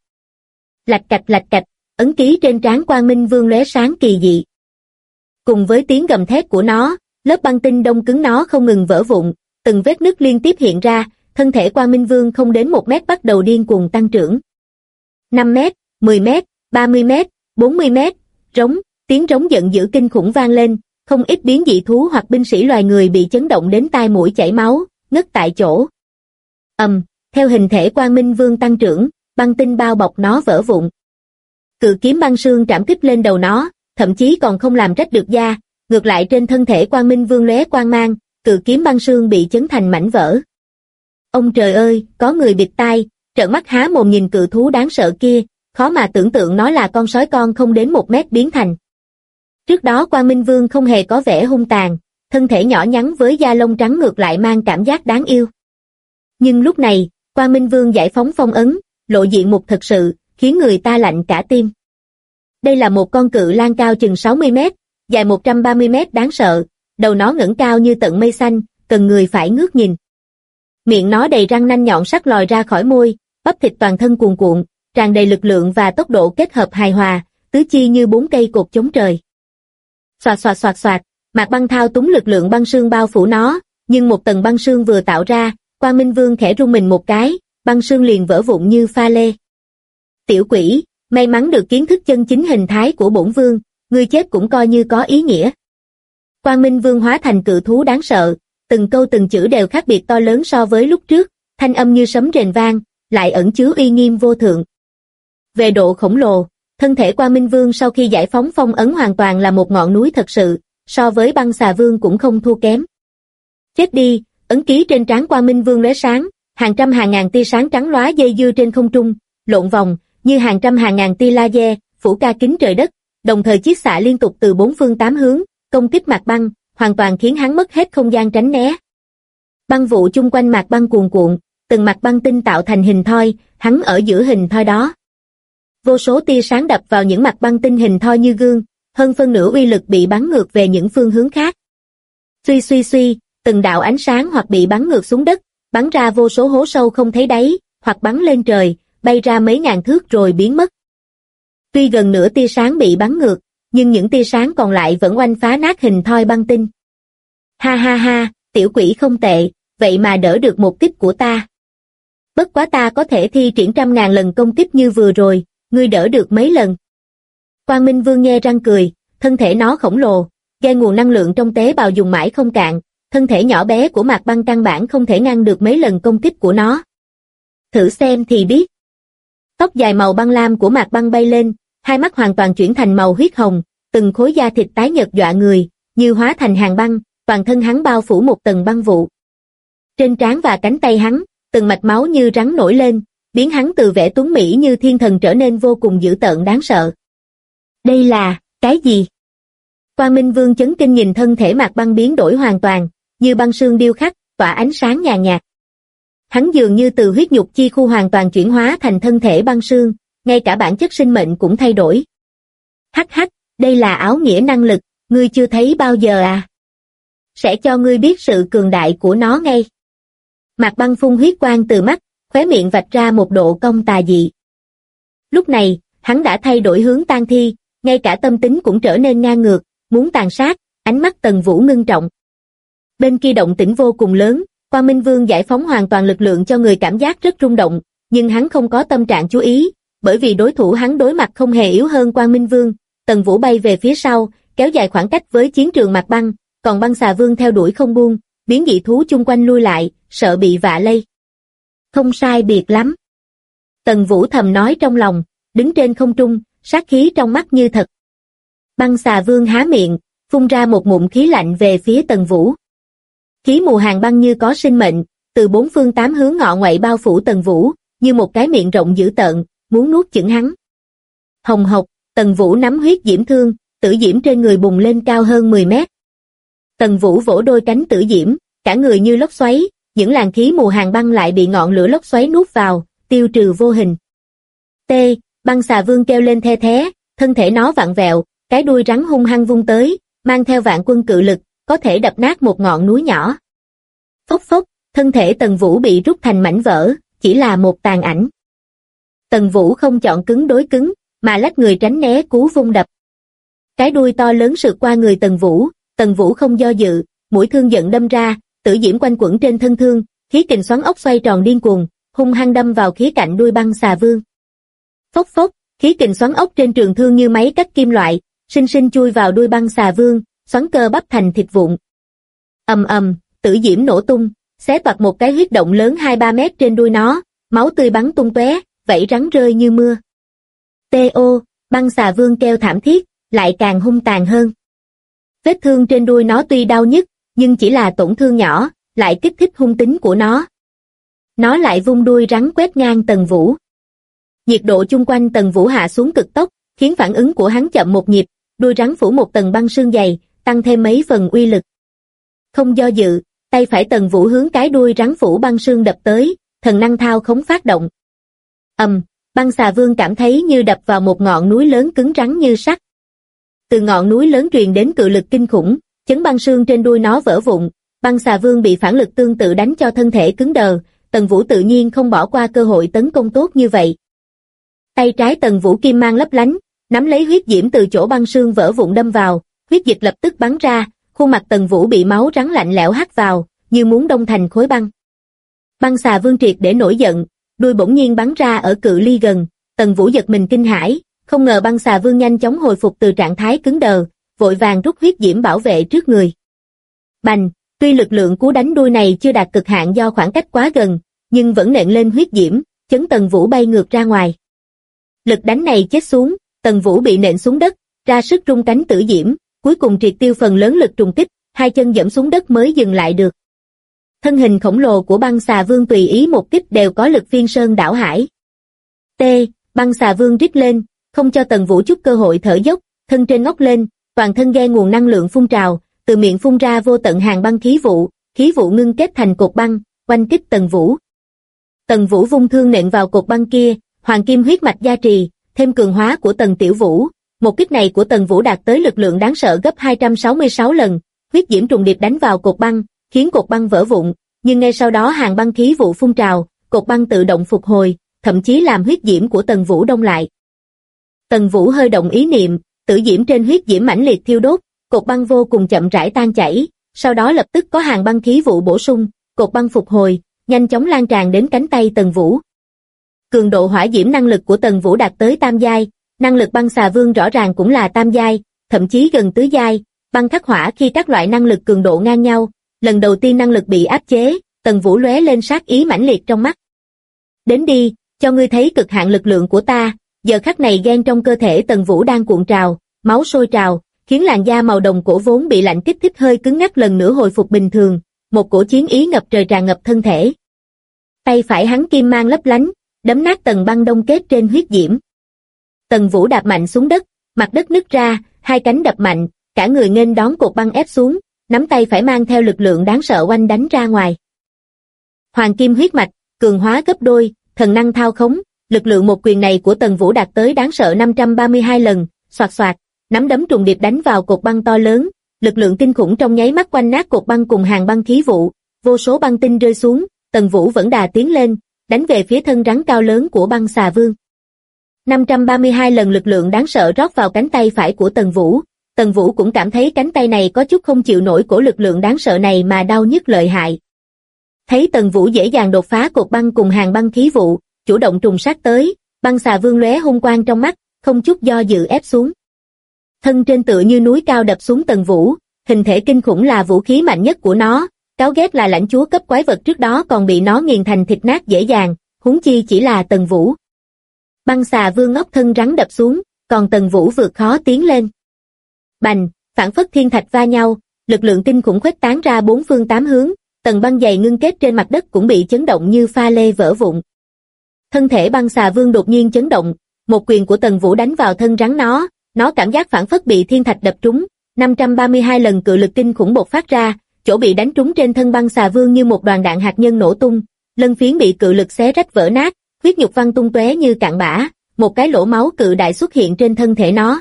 Lạch cạch, ấn ký trên trán Quang Minh Vương lóe sáng kỳ dị. Cùng với tiếng gầm thét của nó, lớp băng tinh đông cứng nó không ngừng vỡ vụn, từng vết nứt liên tiếp hiện ra, thân thể Quang Minh Vương không đến 1 mét bắt đầu điên cuồng tăng trưởng. 5 mét, 10 mét, 30 mét, 40 mét, tiếng rống giận dữ kinh khủng vang lên, không ít biến dị thú hoặc binh sĩ loài người bị chấn động đến tai mũi chảy máu, ngất tại chỗ. Theo hình thể Quang Minh Vương tăng trưởng, băng tinh bao bọc nó vỡ vụn. Cự kiếm băng sương trảm kích lên đầu nó, thậm chí còn không làm rách được da, ngược lại trên thân thể Quang Minh Vương lóe quang mang, cự kiếm băng sương bị chấn thành mảnh vỡ. Ông trời ơi, có người bịt tai, trợn mắt há mồm nhìn cự thú đáng sợ kia, khó mà tưởng tượng nó là con sói con không đến 1 mét biến thành. Trước đó Quang Minh Vương không hề có vẻ hung tàn, thân thể nhỏ nhắn với da lông trắng ngược lại mang cảm giác đáng yêu. Nhưng lúc này, Quang Minh Vương giải phóng phong ấn, lộ diện mục thật sự, khiến người ta lạnh cả tim. Đây là một con cự lang cao chừng 60 mét, dài 130 mét đáng sợ, đầu nó ngẩng cao như tận mây xanh, cần người phải ngước nhìn. Miệng nó đầy răng nanh nhọn sắc lòi ra khỏi môi, bắp thịt toàn thân cuồn cuộn, tràn đầy lực lượng và tốc độ kết hợp hài hòa, tứ chi như 4 cây cột chống trời. Xoạt, Mạc Băng thao túng lực lượng băng sương bao phủ nó, nhưng một tầng băng sương vừa tạo ra, Quang Minh Vương khẽ rung mình một cái, băng sương liền vỡ vụn như pha lê. Tiểu quỷ, may mắn được kiến thức chân chính hình thái của bổn vương, ngươi chết cũng coi như có ý nghĩa. Quang Minh Vương hóa thành cự thú đáng sợ, từng câu từng chữ đều khác biệt to lớn so với lúc trước, thanh âm như sấm rền vang, lại ẩn chứa uy nghiêm vô thượng. Về độ khổng lồ, thân thể Quang Minh Vương sau khi giải phóng phong ấn hoàn toàn là một ngọn núi thật sự, so với băng xà vương cũng không thua kém. Chết đi, ấn ký trên trán Quang Minh Vương lóe sáng, hàng trăm hàng ngàn tia sáng trắng lóa dây dưa trên không trung, lộn vòng, như hàng trăm hàng ngàn tia laser, phủ ca kính trời đất, đồng thời chiết xạ liên tục từ 4 phương 8 hướng, công kích Mạc Băng, hoàn toàn khiến hắn mất hết không gian tránh né. Băng vụ chung quanh Mạc Băng cuồn cuộn, từng mặt băng tinh tạo thành hình thoi, hắn ở giữa hình thoi đó. Vô số tia sáng đập vào những mặt băng tinh hình thoi như gương, hơn phân nửa uy lực bị bắn ngược về những phương hướng khác. Suy, từng đạo ánh sáng hoặc bị bắn ngược xuống đất, bắn ra vô số hố sâu không thấy đáy, hoặc bắn lên trời, bay ra mấy ngàn thước rồi biến mất. Tuy gần nửa tia sáng bị bắn ngược, nhưng những tia sáng còn lại vẫn oanh phá nát hình thoi băng tinh. Ha, tiểu quỷ không tệ, vậy mà đỡ được một kích của ta. Bất quá ta có thể thi triển 100.000 lần công kích như vừa rồi, ngươi đỡ được mấy lần. Quang Minh Vương nhe răng cười, thân thể nó khổng lồ, gây nguồn năng lượng trong tế bào dùng mãi không cạn, thân thể nhỏ bé của Mạc Băng căn bản không thể ngăn được mấy lần công kích của nó. Thử xem thì biết. Tóc dài màu băng lam của Mạc Băng bay lên, hai mắt hoàn toàn chuyển thành màu huyết hồng, từng khối da thịt tái nhợt dọa người, như hóa thành hàng băng, toàn thân hắn bao phủ một tầng băng vụ. Trên trán và cánh tay hắn, từng mạch máu như rắn nổi lên, biến hắn từ vẻ tuấn mỹ như thiên thần trở nên vô cùng dữ tợn đáng sợ. Đây là, cái gì? Quang Minh Vương chấn kinh nhìn thân thể Mạc Băng biến đổi hoàn toàn, như băng sương điêu khắc, tỏa ánh sáng nhàn nhạt. Hắn dường như từ huyết nhục chi khu hoàn toàn chuyển hóa thành thân thể băng sương, ngay cả bản chất sinh mệnh cũng thay đổi. Hắc hắc, đây là áo nghĩa năng lực, ngươi chưa thấy bao giờ à? Sẽ cho ngươi biết sự cường đại của nó ngay. Mạc Băng phun huyết quang từ mắt, khóe miệng vạch ra một độ cong tà dị. Lúc này, hắn đã thay đổi hướng tang thi, ngay cả tâm tính cũng trở nên ngang ngược, muốn tàn sát, ánh mắt Tần Vũ ngưng trọng. Bên kia động tĩnh vô cùng lớn, Quang Minh Vương giải phóng hoàn toàn lực lượng cho người cảm giác rất rung động, nhưng hắn không có tâm trạng chú ý, bởi vì đối thủ hắn đối mặt không hề yếu hơn Quang Minh Vương. Tần Vũ bay về phía sau, kéo dài khoảng cách với chiến trường Mạc Băng, còn Băng Xà Vương theo đuổi không buông, biến dị thú chung quanh lui lại, sợ bị vạ lây. Không sai biệt lắm. Tần Vũ thầm nói trong lòng, đứng trên không trung, sát khí trong mắt như thật. Băng Xà Vương há miệng, phun ra một ngụm khí lạnh về phía Tần Vũ. Khí mù hàng băng như có sinh mệnh, từ bốn phương tám hướng ngọ nguậy bao phủ Tần Vũ, như một cái miệng rộng dữ tợn, muốn nuốt chửng hắn. Hồng hộc, Tần Vũ nắm huyết diễm thương, tử diễm trên người bùng lên cao hơn 10 mét. Tần Vũ vỗ đôi cánh tử diễm, cả người như lốc xoáy, những làn khí mù hàng băng lại bị ngọn lửa lốc xoáy nuốt vào, tiêu trừ vô hình. T, Băng Xà Vương kêu lên the thé, thân thể nó vặn vẹo, cái đuôi rắn hung hăng vung tới, mang theo vạn quân cự lực, có thể đập nát một ngọn núi nhỏ. Phốc phốc, thân thể Tần Vũ bị rút thành mảnh vỡ, chỉ là một tàn ảnh. Tần Vũ không chọn cứng đối cứng, mà lách người tránh né cú vung đập. Cái đuôi to lớn sượt qua người Tần Vũ không do dự, mũi thương giận đâm ra, tử diễm quanh quẩn trên thân thương, khí kình xoắn ốc xoay tròn điên cuồng, hung hăng đâm vào khía cạnh đuôi Băng Xà Vương. Phốc phốc, khí kình xoắn ốc trên trường thương như máy cắt kim loại, sinh sinh chui vào đuôi Băng Xà Vương, xoắn cơ bắp thành thịt vụn. Ầm ầm, tử diễm nổ tung, xé toạc một cái huyết động lớn 2-3 mét trên đuôi nó, máu tươi bắn tung tóe, vảy rắn rơi như mưa. T.O. Băng Xà Vương kêu thảm thiết, lại càng hung tàn hơn. Vết thương trên đuôi nó tuy đau nhức, nhưng chỉ là tổn thương nhỏ, lại kích thích hung tính của nó. Nó lại vung đuôi rắn quét ngang Tần Vũ. Nhiệt độ chung quanh Tần Vũ hạ xuống cực tốc, khiến phản ứng của hắn chậm một nhịp, đuôi rắn phủ một tầng băng sương dày, tăng thêm mấy phần uy lực. Không do dự, tay phải Tần Vũ hướng cái đuôi rắn phủ băng sương đập tới, thần năng thao khống phát động. Băng Xà Vương cảm thấy như đập vào một ngọn núi lớn cứng rắn như sắt. Từ ngọn núi lớn truyền đến cự lực kinh khủng, chấn băng sương trên đuôi nó vỡ vụn, Băng Xà Vương bị phản lực tương tự đánh cho thân thể cứng đờ, Tần Vũ tự nhiên không bỏ qua cơ hội tấn công tốt như vậy. Tay trái Tần Vũ kim mang lấp lánh, nắm lấy huyết diễm từ chỗ băng sương vỡ vụn đâm vào, huyết dịch lập tức bắn ra, khuôn mặt Tần Vũ bị máu rắn lạnh lẽo hắt vào, như muốn đông thành khối băng. Băng Xà Vương triệt để nổi giận, đuôi bỗng nhiên bắn ra ở cự ly gần, Tần Vũ giật mình kinh hãi, không ngờ Băng Xà Vương nhanh chóng hồi phục từ trạng thái cứng đờ, vội vàng rút huyết diễm bảo vệ trước người. Bành, tuy lực lượng cú đánh đuôi này chưa đạt cực hạn do khoảng cách quá gần, nhưng vẫn nện lên huyết diễm, chấn Tần Vũ bay ngược ra ngoài. Lực đánh này chết xuống, Tần Vũ bị nện xuống đất, ra sức rung cánh tử diễm, cuối cùng triệt tiêu phần lớn lực trùng kích, hai chân dẫm xuống đất mới dừng lại được. Thân hình khổng lồ của Băng Xà Vương tùy ý một kích đều có lực phiên sơn đảo hải. T, Băng Xà Vương rít lên, không cho Tần Vũ chút cơ hội thở dốc, thân trên ngóc lên, toàn thân ghe nguồn năng lượng phun trào, từ miệng phun ra vô tận hàng băng khí vụ ngưng kết thành cột băng, oanh kích Tần Vũ. Tần Vũ vung thương nện vào cột băng kia, hoàng kim huyết mạch gia trì, thêm cường hóa của Tần Tiểu Vũ, một kích này của Tần Vũ đạt tới lực lượng đáng sợ gấp 266 lần, huyết diễm trùng điệp đánh vào cột băng, khiến cột băng vỡ vụn, nhưng ngay sau đó hàng băng khí vụ phun trào, cột băng tự động phục hồi, thậm chí làm huyết diễm của Tần Vũ đông lại. Tần Vũ hơi động ý niệm, tử diễm trên huyết diễm mãnh liệt thiêu đốt, cột băng vô cùng chậm rãi tan chảy, sau đó lập tức có hàng băng khí vụ bổ sung, cột băng phục hồi, nhanh chóng lan tràn đến cánh tay Tần Vũ. Cường độ hỏa diễm năng lực của Tần Vũ đạt tới tam giai, năng lực Băng Xà Vương rõ ràng cũng là tam giai, thậm chí gần tứ giai, băng khắc hỏa khi các loại năng lực cường độ ngang nhau, lần đầu tiên năng lực bị áp chế, Tần Vũ lóe lên sát ý mãnh liệt trong mắt. Đến đi, cho ngươi thấy cực hạn lực lượng của ta. Giờ khắc này gen trong cơ thể Tần Vũ đang cuộn trào, máu sôi trào, khiến làn da màu đồng cổ vốn bị lạnh kích thích hơi cứng ngắc lần nữa hồi phục bình thường, một cổ chiến ý ngập trời tràn ngập thân thể. Tay phải hắn kim mang lấp lánh, đấm nát tầng băng đông kết trên huyết diễm. Tần Vũ đạp mạnh xuống đất, mặt đất nứt ra, hai cánh đập mạnh, cả người nghênh đón cột băng ép xuống, nắm tay phải mang theo lực lượng đáng sợ oanh đánh ra ngoài. Hoàng kim huyết mạch, cường hóa gấp đôi, thần năng thao khống, lực lượng một quyền này của Tần Vũ đạt tới đáng sợ 532 lần, xoạt xoạt, nắm đấm trùng điệp đánh vào cột băng to lớn, lực lượng kinh khủng trong nháy mắt quanh nát cột băng cùng hàng băng khí vụ, vô số băng tinh rơi xuống, Tần Vũ vẫn đà tiến lên, đánh về phía thân rắn cao lớn của băng xà vương. 532 lần lực lượng đáng sợ rót vào cánh tay phải của Tần Vũ cũng cảm thấy cánh tay này có chút không chịu nổi của lực lượng đáng sợ này mà đau nhức lợi hại. Thấy Tần Vũ dễ dàng đột phá cột băng cùng hàng băng khí vụ, chủ động trùng sát tới, băng xà vương lóe hung quang trong mắt, không chút do dự ép xuống. Thân trên tựa như núi cao đập xuống Tần Vũ, hình thể kinh khủng là vũ khí mạnh nhất của nó, cáo ghét là lãnh chúa cấp quái vật trước đó còn bị nó nghiền thành thịt nát dễ dàng, huống chi chỉ là Tần Vũ. Băng xà vương ngóc thân rắn đập xuống, còn Tần Vũ vượt khó tiến lên. Bành, phảng phất thiên thạch va nhau, lực lượng kinh khủng khuếch tán ra bốn phương tám hướng, tầng băng dày ngưng kết trên mặt đất cũng bị chấn động như pha lê vỡ vụn. Thân thể băng xà vương đột nhiên chấn động, một quyền của Tần Vũ đánh vào thân rắn nó cảm giác phảng phất bị thiên thạch đập trúng, 532 lần cự lực kinh khủng bộc phát ra, chỗ bị đánh trúng trên thân băng xà vương như một đoàn đạn hạt nhân nổ tung, lân phiến bị cự lực xé rách vỡ nát, huyết nhục văng tung tóe như cạn bã, một cái lỗ máu cự đại xuất hiện trên thân thể nó.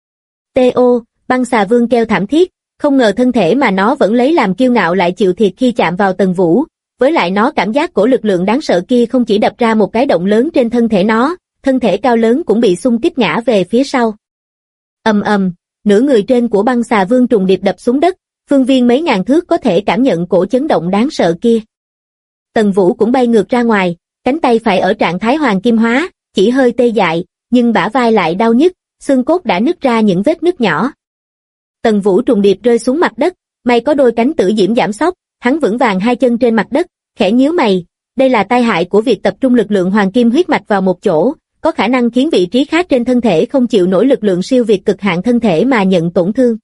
T.O. Băng xà vương kêu thảm thiết, không ngờ thân thể mà nó vẫn lấy làm kiêu ngạo lại chịu thiệt khi chạm vào Tần Vũ, với lại nó cảm giác cổ lực lượng đáng sợ kia không chỉ đập ra một cái động lớn trên thân thể nó, thân thể cao lớn cũng bị xung kích ngã về phía sau. Ầm ầm, nửa người trên của băng xà vương trùng điệp đập xuống đất, phương viên mấy ngàn thước có thể cảm nhận cổ chấn động đáng sợ kia. Tần Vũ cũng bay ngược ra ngoài, cánh tay phải ở trạng thái hoàng kim hóa, chỉ hơi tê dại, nhưng bả vai lại đau nhức, xương cốt đã nứt ra những vết nứt nhỏ. Tần Vũ trùng điệp rơi xuống mặt đất, may có đôi cánh tử diễm giảm sóc, hắn vững vàng hai chân trên mặt đất, khẽ nhíu mày, đây là tai hại của việc tập trung lực lượng hoàng kim huyết mạch vào một chỗ, có khả năng khiến vị trí khác trên thân thể không chịu nổi lực lượng siêu việt cực hạn thân thể mà nhận tổn thương.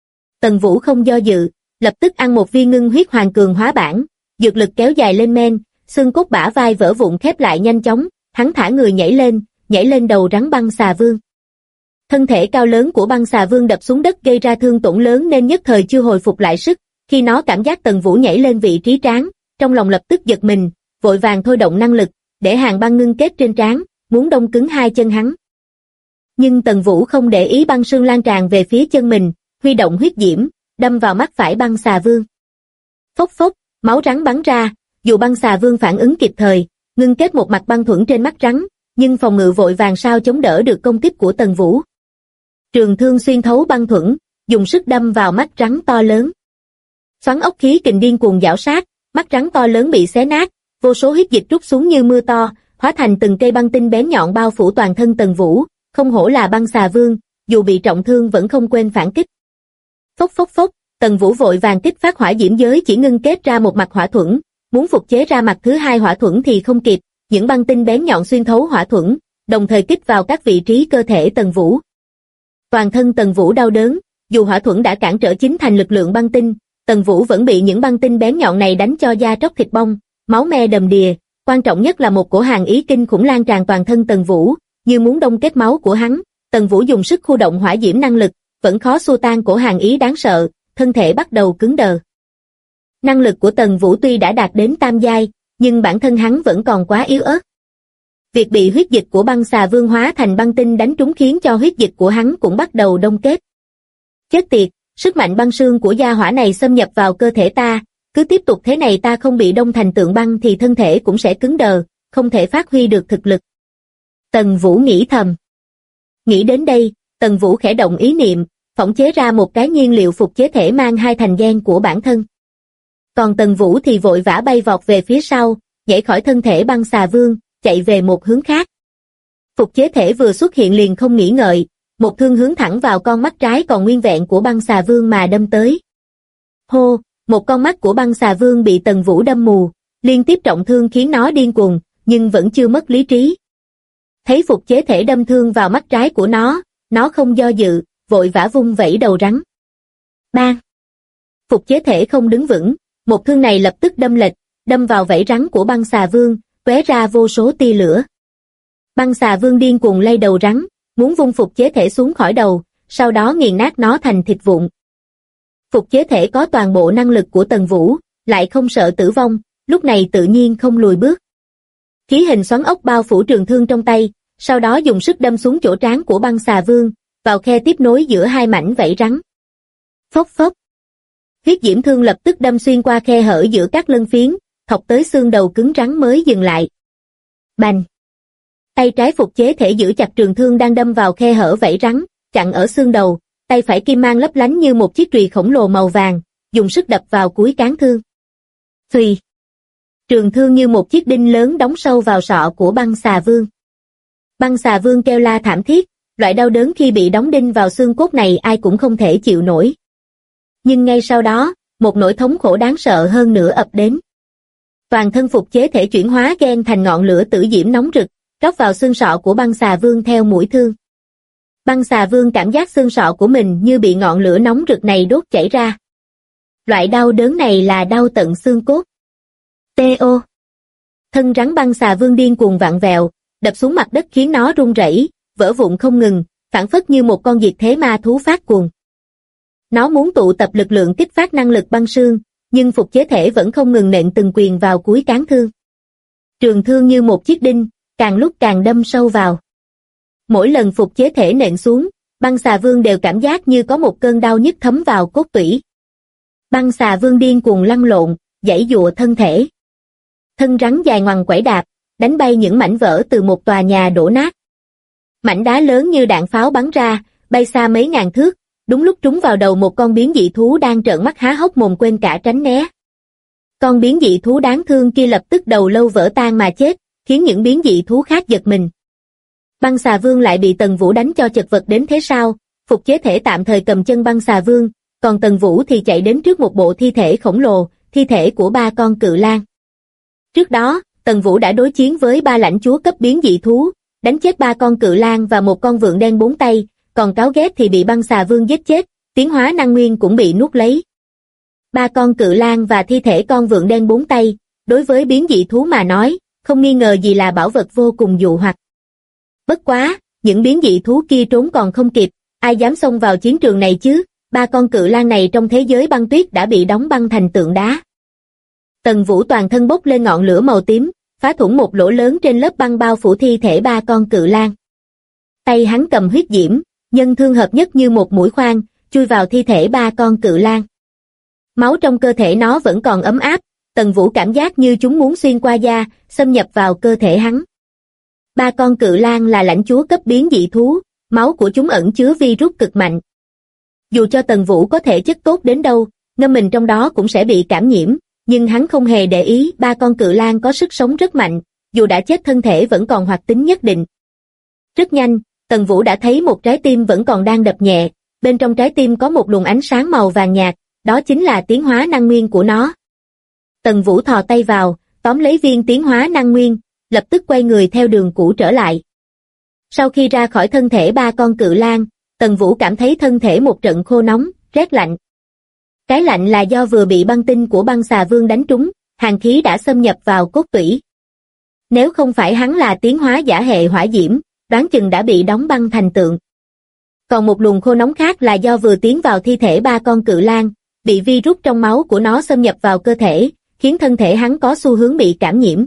Tần Vũ không do dự, lập tức ăn một viên ngưng huyết hoàng cường hóa bản, dược lực kéo dài lên men, xương cốt bả vai vỡ vụn khép lại nhanh chóng, hắn thả người nhảy lên đầu rắn băng xà vương. Thân thể cao lớn của băng xà vương đập xuống đất gây ra thương tổn lớn nên nhất thời chưa hồi phục lại sức, khi nó cảm giác Tần Vũ nhảy lên vị trí trán, trong lòng lập tức giật mình, vội vàng thôi động năng lực, để hàng băng ngưng kết trên trán, muốn đông cứng hai chân hắn. Nhưng Tần Vũ không để ý băng sương lan tràn về phía chân mình, huy động huyết diễm, đâm vào mắt phải băng xà vương. Phốc phốc, máu rắn bắn ra, dù băng xà vương phản ứng kịp thời, ngưng kết một mặt băng thuẫn trên mắt rắn, nhưng phòng ngự vội vàng sao chống đỡ được công kích của Tần Vũ. Trường thương xuyên thấu băng thuẫn, dùng sức đâm vào mắt rắn to lớn. Xoắn ốc khí kình điên cuồng giảo sát, mắt rắn to lớn bị xé nát, vô số huyết dịch trút xuống như mưa to, hóa thành từng cây băng tinh bén nhọn bao phủ toàn thân Tần Vũ, không hổ là băng xà vương, dù bị trọng thương vẫn không quên phản kích. Phốc phốc phốc, Tần Vũ vội vàng kích phát hỏa diễm giới chỉ ngưng kết ra một mặt hỏa thuẫn, muốn phục chế ra mặt thứ hai hỏa thuẫn thì không kịp, những băng tinh bén nhọn xuyên thấu hỏa thuẫn, đồng thời kích vào các vị trí cơ thể Tần Vũ. Toàn thân Tần Vũ đau đớn, dù hỏa thuẫn đã cản trở chính thành lực lượng băng tinh, Tần Vũ vẫn bị những băng tinh bén nhọn này đánh cho da tróc thịt bong, máu me đầm đìa, quan trọng nhất là một cổ hàn ý kinh khủng lan tràn toàn thân Tần Vũ, như muốn đông kết máu của hắn. Tần Vũ dùng sức khu động hỏa diễm năng lực, vẫn khó xua tan cổ hàn ý đáng sợ, thân thể bắt đầu cứng đờ. Năng lực của Tần Vũ tuy đã đạt đến tam giai, nhưng bản thân hắn vẫn còn quá yếu ớt. Việc bị huyết dịch của băng xà vương hóa thành băng tinh đánh trúng khiến cho huyết dịch của hắn cũng bắt đầu đông kết. Chết tiệt, sức mạnh băng sương của gia hỏa này xâm nhập vào cơ thể ta, cứ tiếp tục thế này ta không bị đông thành tượng băng thì thân thể cũng sẽ cứng đờ, không thể phát huy được thực lực. Tần Vũ nghĩ thầm. Nghĩ đến đây, Tần Vũ khẽ động ý niệm, phỏng chế ra một cái nhiên liệu phục chế thể mang hai thành gen của bản thân. Còn Tần Vũ thì vội vã bay vọt về phía sau, nhảy khỏi thân thể băng xà vương, chạy về một hướng khác. Phục chế thể vừa xuất hiện liền không nghĩ ngợi, một thương hướng thẳng vào con mắt trái còn nguyên vẹn của băng xà vương mà đâm tới. Hô, một con mắt của băng xà vương bị Tần Vũ đâm mù, liên tiếp trọng thương khiến nó điên cuồng, nhưng vẫn chưa mất lý trí. Thấy phục chế thể đâm thương vào mắt trái của nó không do dự, vội vã vung vẩy đầu rắn. Bang! Phục chế thể không đứng vững, một thương này lập tức đâm lệch, đâm vào vảy rắn của băng xà vương, tóe ra vô số tia lửa. Băng xà vương điên cuồng lay đầu rắn, muốn vung phục chế thể xuống khỏi đầu, sau đó nghiền nát nó thành thịt vụn. Phục chế thể có toàn bộ năng lực của Tần Vũ, lại không sợ tử vong, lúc này tự nhiên không lùi bước. Khí hình xoắn ốc bao phủ trường thương trong tay, sau đó dùng sức đâm xuống chỗ trán của băng xà vương, vào khe tiếp nối giữa hai mảnh vảy rắn. Phốc phốc. Huyết diễm thương lập tức đâm xuyên qua khe hở giữa các lân phiến, thọc tới xương đầu cứng rắn mới dừng lại. Bành. Tay trái phục chế thể giữ chặt trường thương đang đâm vào khe hở vảy rắn, chặn ở xương đầu, tay phải kim mang lấp lánh như một chiếc chùy khổng lồ màu vàng, dùng sức đập vào cuối cán thương. Xùy. Trường thương như một chiếc đinh lớn đóng sâu vào sọ của băng xà vương. Băng xà vương kêu la thảm thiết, loại đau đớn khi bị đóng đinh vào xương cốt này ai cũng không thể chịu nổi. Nhưng ngay sau đó, một nỗi thống khổ đáng sợ hơn nữa ập đến. Toàn thân phục chế thể chuyển hóa gen thành ngọn lửa tử diễm nóng rực, rót vào xương sọ của băng xà vương theo mũi thương. Băng xà vương cảm giác xương sọ của mình như bị ngọn lửa nóng rực này đốt chảy ra. Loại đau đớn này là đau tận xương cốt. T.O. Thân rắn băng xà vương điên cuồng vặn vẹo, đập xuống mặt đất khiến nó rung rẩy, vỡ vụn không ngừng, phảng phất như một con diệt thế ma thú phát cuồng. Nó muốn tụ tập lực lượng kích phát năng lực băng xương, nhưng phục chế thể vẫn không ngừng nện từng quyền vào cuối cán thương. Trường thương như một chiếc đinh, càng lúc càng đâm sâu vào. Mỗi lần phục chế thể nện xuống, băng xà vương đều cảm giác như có một cơn đau nhức thấm vào cốt tủy. Băng xà vương điên cuồng lăn lộn, giãy giụa thân thể. Thân rắn dài ngoằng quẩy đạp, đánh bay những mảnh vỡ từ một tòa nhà đổ nát. Mảnh đá lớn như đạn pháo bắn ra, bay xa mấy ngàn thước, đúng lúc trúng vào đầu một con biến dị thú đang trợn mắt há hốc mồm quên cả tránh né. Con biến dị thú đáng thương kia lập tức đầu lâu vỡ tan mà chết, khiến những biến dị thú khác giật mình. Băng xà vương lại bị Tần Vũ đánh cho chật vật đến thế sao? Phục chế thể tạm thời cầm chân băng xà vương, còn Tần Vũ thì chạy đến trước một bộ thi thể khổng lồ, thi thể của 3 con cự lang. Trước đó, Tần Vũ đã đối chiến với 3 lãnh chúa cấp biến dị thú, đánh chết 3 con cự lang và một con vượn đen 4 tay, còn cáo ghét thì bị băng xà vương giết chết, tiến hóa năng nguyên cũng bị nuốt lấy. 3 con cự lang và thi thể con vượn đen 4 tay, đối với biến dị thú mà nói, không nghi ngờ gì là bảo vật vô cùng dụ hoặc. Bất quá, những biến dị thú kia trốn còn không kịp, ai dám xông vào chiến trường này chứ? 3 con cự lang này trong thế giới băng tuyết đã bị đóng băng thành tượng đá. Tần Vũ toàn thân bốc lên ngọn lửa màu tím, phá thủng một lỗ lớn trên lớp băng bao phủ thi thể 3 con cự lang. Tay hắn cầm huyết diễm, nhân thương hợp nhất như một mũi khoan, chui vào thi thể 3 con cự lang. Máu trong cơ thể nó vẫn còn ấm áp, Tần Vũ cảm giác như chúng muốn xuyên qua da, xâm nhập vào cơ thể hắn. 3 con cự lang là lãnh chúa cấp biến dị thú, máu của chúng ẩn chứa virus cực mạnh. Dù cho Tần Vũ có thể chất tốt đến đâu, ngâm mình trong đó cũng sẽ bị cảm nhiễm, nhưng hắn không hề để ý. 3 con cự lang có sức sống rất mạnh, dù đã chết thân thể vẫn còn hoạt tính nhất định. Rất nhanh, Tần Vũ đã thấy một trái tim vẫn còn đang đập nhẹ, bên trong trái tim có một luồng ánh sáng màu vàng nhạt, đó chính là tiến hóa năng nguyên của nó. Tần Vũ thò tay vào, tóm lấy viên tiến hóa năng nguyên, lập tức quay người theo đường cũ trở lại. Sau khi ra khỏi thân thể 3 con cự lang, Tần Vũ cảm thấy thân thể một trận khô nóng, rét lạnh. Cái lạnh là do vừa bị băng tinh của băng xà vương đánh trúng, hàn khí đã xâm nhập vào cốt tủy. Nếu không phải hắn là tiến hóa giả hệ hỏa diễm, đoán chừng đã bị đóng băng thành tượng. Còn một luồng khô nóng khác là do vừa tiến vào thi thể 3 con cự lang, bị virus trong máu của nó xâm nhập vào cơ thể, khiến thân thể hắn có xu hướng bị cảm nhiễm.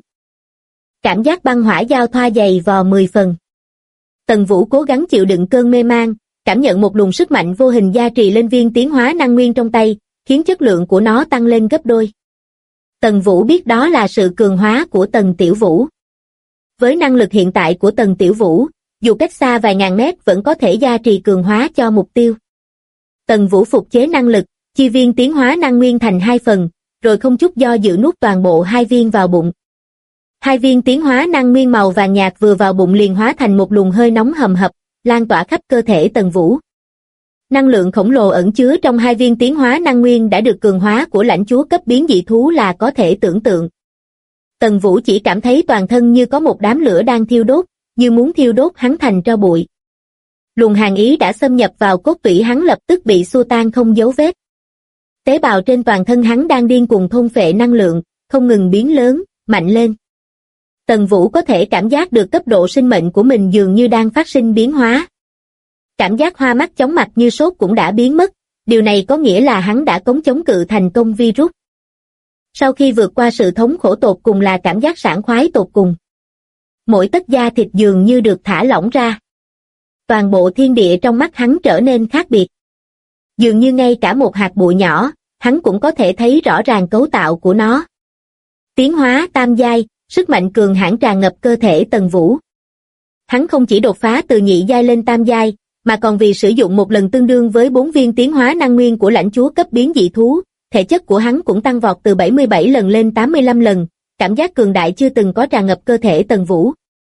Cảm giác băng hỏa giao thoa dày vò 10 phần. Tần Vũ cố gắng chịu đựng cơn mê man, cảm nhận một luồng sức mạnh vô hình gia trì lên viên tiến hóa năng nguyên trong tay, khiến chất lượng của nó tăng lên gấp đôi. Tần Vũ biết đó là sự cường hóa của Tần Tiểu Vũ. Với năng lực hiện tại của Tần Tiểu Vũ, dù cách xa vài ngàn mét vẫn có thể gia trì cường hóa cho mục tiêu. Tần Vũ phục chế năng lực, chia viên tiến hóa năng nguyên thành 2 phần, rồi không chút do dự nuốt toàn bộ 2 viên vào bụng. 2 viên tiến hóa năng nguyên màu vàng nhạt vừa vào bụng liền hóa thành một luồng hơi nóng hầm hập, lan tỏa khắp cơ thể Tần Vũ. Năng lượng khổng lồ ẩn chứa trong 2 viên tiến hóa năng nguyên đã được cường hóa của lãnh chúa cấp biến dị thú là có thể tưởng tượng. Tần Vũ chỉ cảm thấy toàn thân như có một đám lửa đang thiêu đốt, như muốn thiêu đốt hắn thành tro bụi. Luồng hàn ý đã xâm nhập vào cốt tủy hắn lập tức bị xua tan không dấu vết. Tế bào trên toàn thân hắn đang điên cuồng thôn phệ năng lượng, không ngừng biến lớn, mạnh lên. Tần Vũ có thể cảm giác được cấp độ sinh mệnh của mình dường như đang phát sinh biến hóa. Cảm giác hoa mắt chóng mặt như sốt cũng đã biến mất, điều này có nghĩa là hắn đã chống cự thành công virus. Sau khi vượt qua sự thống khổ tột cùng là cảm giác sảng khoái tột cùng. Mỗi tấc da thịt dường như được thả lỏng ra. Toàn bộ thiên địa trong mắt hắn trở nên khác biệt. Dường như ngay cả một hạt bụi nhỏ, hắn cũng có thể thấy rõ ràng cấu tạo của nó. Tiến hóa tam giai, sức mạnh cường hãn tràn ngập cơ thể Tần Vũ. Hắn không chỉ đột phá từ nhị giai lên tam giai, mà còn vì sử dụng một lần tương đương với 4 viên tiến hóa năng nguyên của lãnh chúa cấp biến dị thú, thể chất của hắn cũng tăng vọt từ 77 lần lên 85 lần, cảm giác cường đại chưa từng có tràn ngập cơ thể Tần Vũ.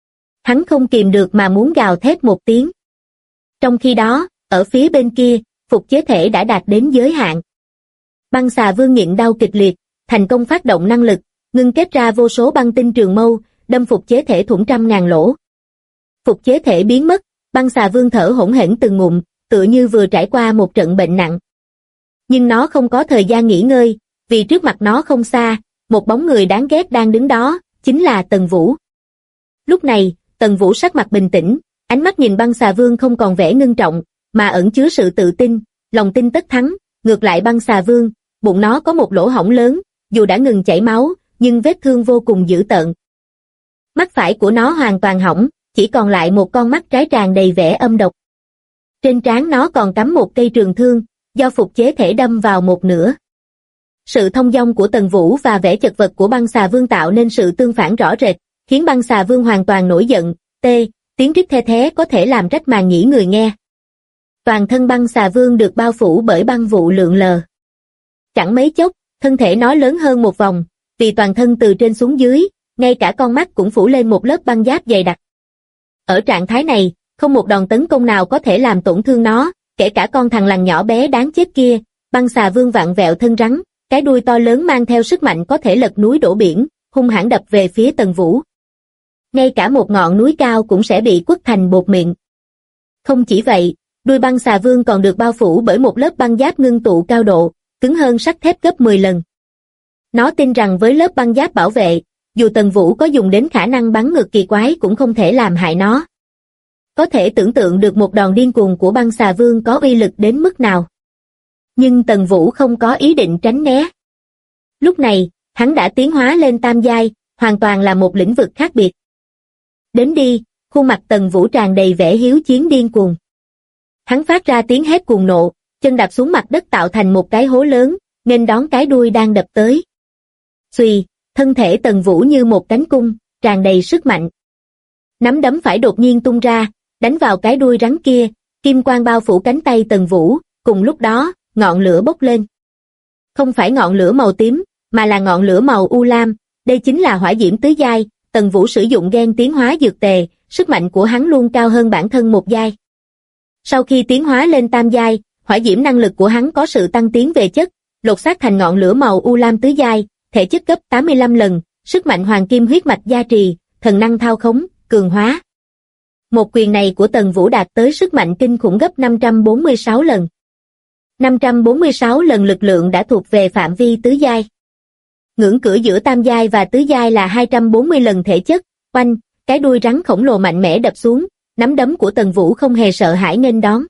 Hắn không kìm được mà muốn gào thét một tiếng. Trong khi đó, ở phía bên kia, phục chế thể đã đạt đến giới hạn. Băng xà vương nhịn đau kịch liệt, thành công phát động năng lực, ngưng kết ra vô số băng tinh trường mâu, đâm phục chế thể thủng trăm ngàn lỗ. Phục chế thể biến mất, băng xà vương thở hổn hển từng ngụm, tựa như vừa trải qua một trận bệnh nặng. Nhưng nó không có thời gian nghỉ ngơi, vì trước mặt nó không xa, một bóng người đáng ghét đang đứng đó, chính là Tần Vũ. Lúc này, Tần Vũ sắc mặt bình tĩnh, ánh mắt nhìn băng xà vương không còn vẻ ngưng trọng, mà ẩn chứa sự tự tin, lòng tin tất thắng. Ngược lại băng xà vương, bụng nó có một lỗ hổng lớn, dù đã ngừng chảy máu, nhưng vết thương vô cùng dữ tợn. Mắt phải của nó hoàn toàn hỏng, chỉ còn lại một con mắt trái tràn đầy vẻ âm độc. Trên trán nó còn cắm một cây trường thương, do phục chế thể đâm vào một nửa. Sự thông dong của Tần Vũ và vẻ chật vật của băng xà vương tạo nên sự tương phản rõ rệt, khiến băng xà vương hoàn toàn nổi giận, tiếng rít the thé có thể làm rách màng nhĩ người nghe. Toàn thân băng xà vương được bao phủ bởi băng vụ lượn lờ. Chẳng mấy chốc, thân thể nó lớn hơn một vòng, vì toàn thân từ trên xuống dưới, ngay cả con mắt cũng phủ lên một lớp băng giáp dày đặc. Ở trạng thái này, không một đòn tấn công nào có thể làm tổn thương nó, kể cả con thằn lằn nhỏ bé đáng chết kia. Băng xà vương vặn vẹo thân rắn, cái đuôi to lớn mang theo sức mạnh có thể lật núi đổ biển, hung hãn đập về phía Tần Vũ. Ngay cả một ngọn núi cao cũng sẽ bị quất thành bột mịn. Không chỉ vậy, đuôi băng xà vương còn được bao phủ bởi một lớp băng giáp ngưng tụ cao độ, cứng hơn sắt thép gấp 10 lần. Nó tin rằng với lớp băng giáp bảo vệ, dù Tần Vũ có dùng đến khả năng bắn ngược kỳ quái cũng không thể làm hại nó. Có thể tưởng tượng được một đòn điên cuồng của băng xà vương có uy lực đến mức nào. Nhưng Tần Vũ không có ý định tránh né. Lúc này, hắn đã tiến hóa lên tam giai, hoàn toàn là một lĩnh vực khác biệt. Đến đi, khuôn mặt Tần Vũ tràn đầy vẻ hiếu chiến điên cuồng. Hắn phát ra tiếng hét cuồng nộ, chân đạp xuống mặt đất tạo thành một cái hố lớn, nghênh đón cái đuôi đang đập tới. Xuỳ, thân thể Tần Vũ như một cánh cung, tràn đầy sức mạnh. Nắm đấm phải đột nhiên tung ra, đánh vào cái đuôi rắn kia, kim quang bao phủ cánh tay Tần Vũ, cùng lúc đó, ngọn lửa bốc lên. Không phải ngọn lửa màu tím, mà là ngọn lửa màu u lam, đây chính là hỏa diễm tứ giai. Tần Vũ sử dụng gen tiến hóa dược tề, sức mạnh của hắn luôn cao hơn bản thân một giai. Sau khi tiến hóa lên tam giai, hỏa diễm năng lực của hắn có sự tăng tiến về chất, lột xác thành ngọn lửa màu u lam tứ giai, thể chất gấp 85 lần, sức mạnh hoàng kim huyết mạch gia trì, thần năng thao khống, cường hóa. Một quyền này của Tần Vũ đạt tới sức mạnh kinh khủng gấp 546 lần. 546 lần lực lượng đã thuộc về phạm vi tứ giai. Ngưỡng cửa giữa tam giai và tứ giai là 240 lần thể chất, oanh, cái đuôi rắn khổng lồ mạnh mẽ đập xuống, nắm đấm của Tần Vũ không hề sợ hãi nghênh đón.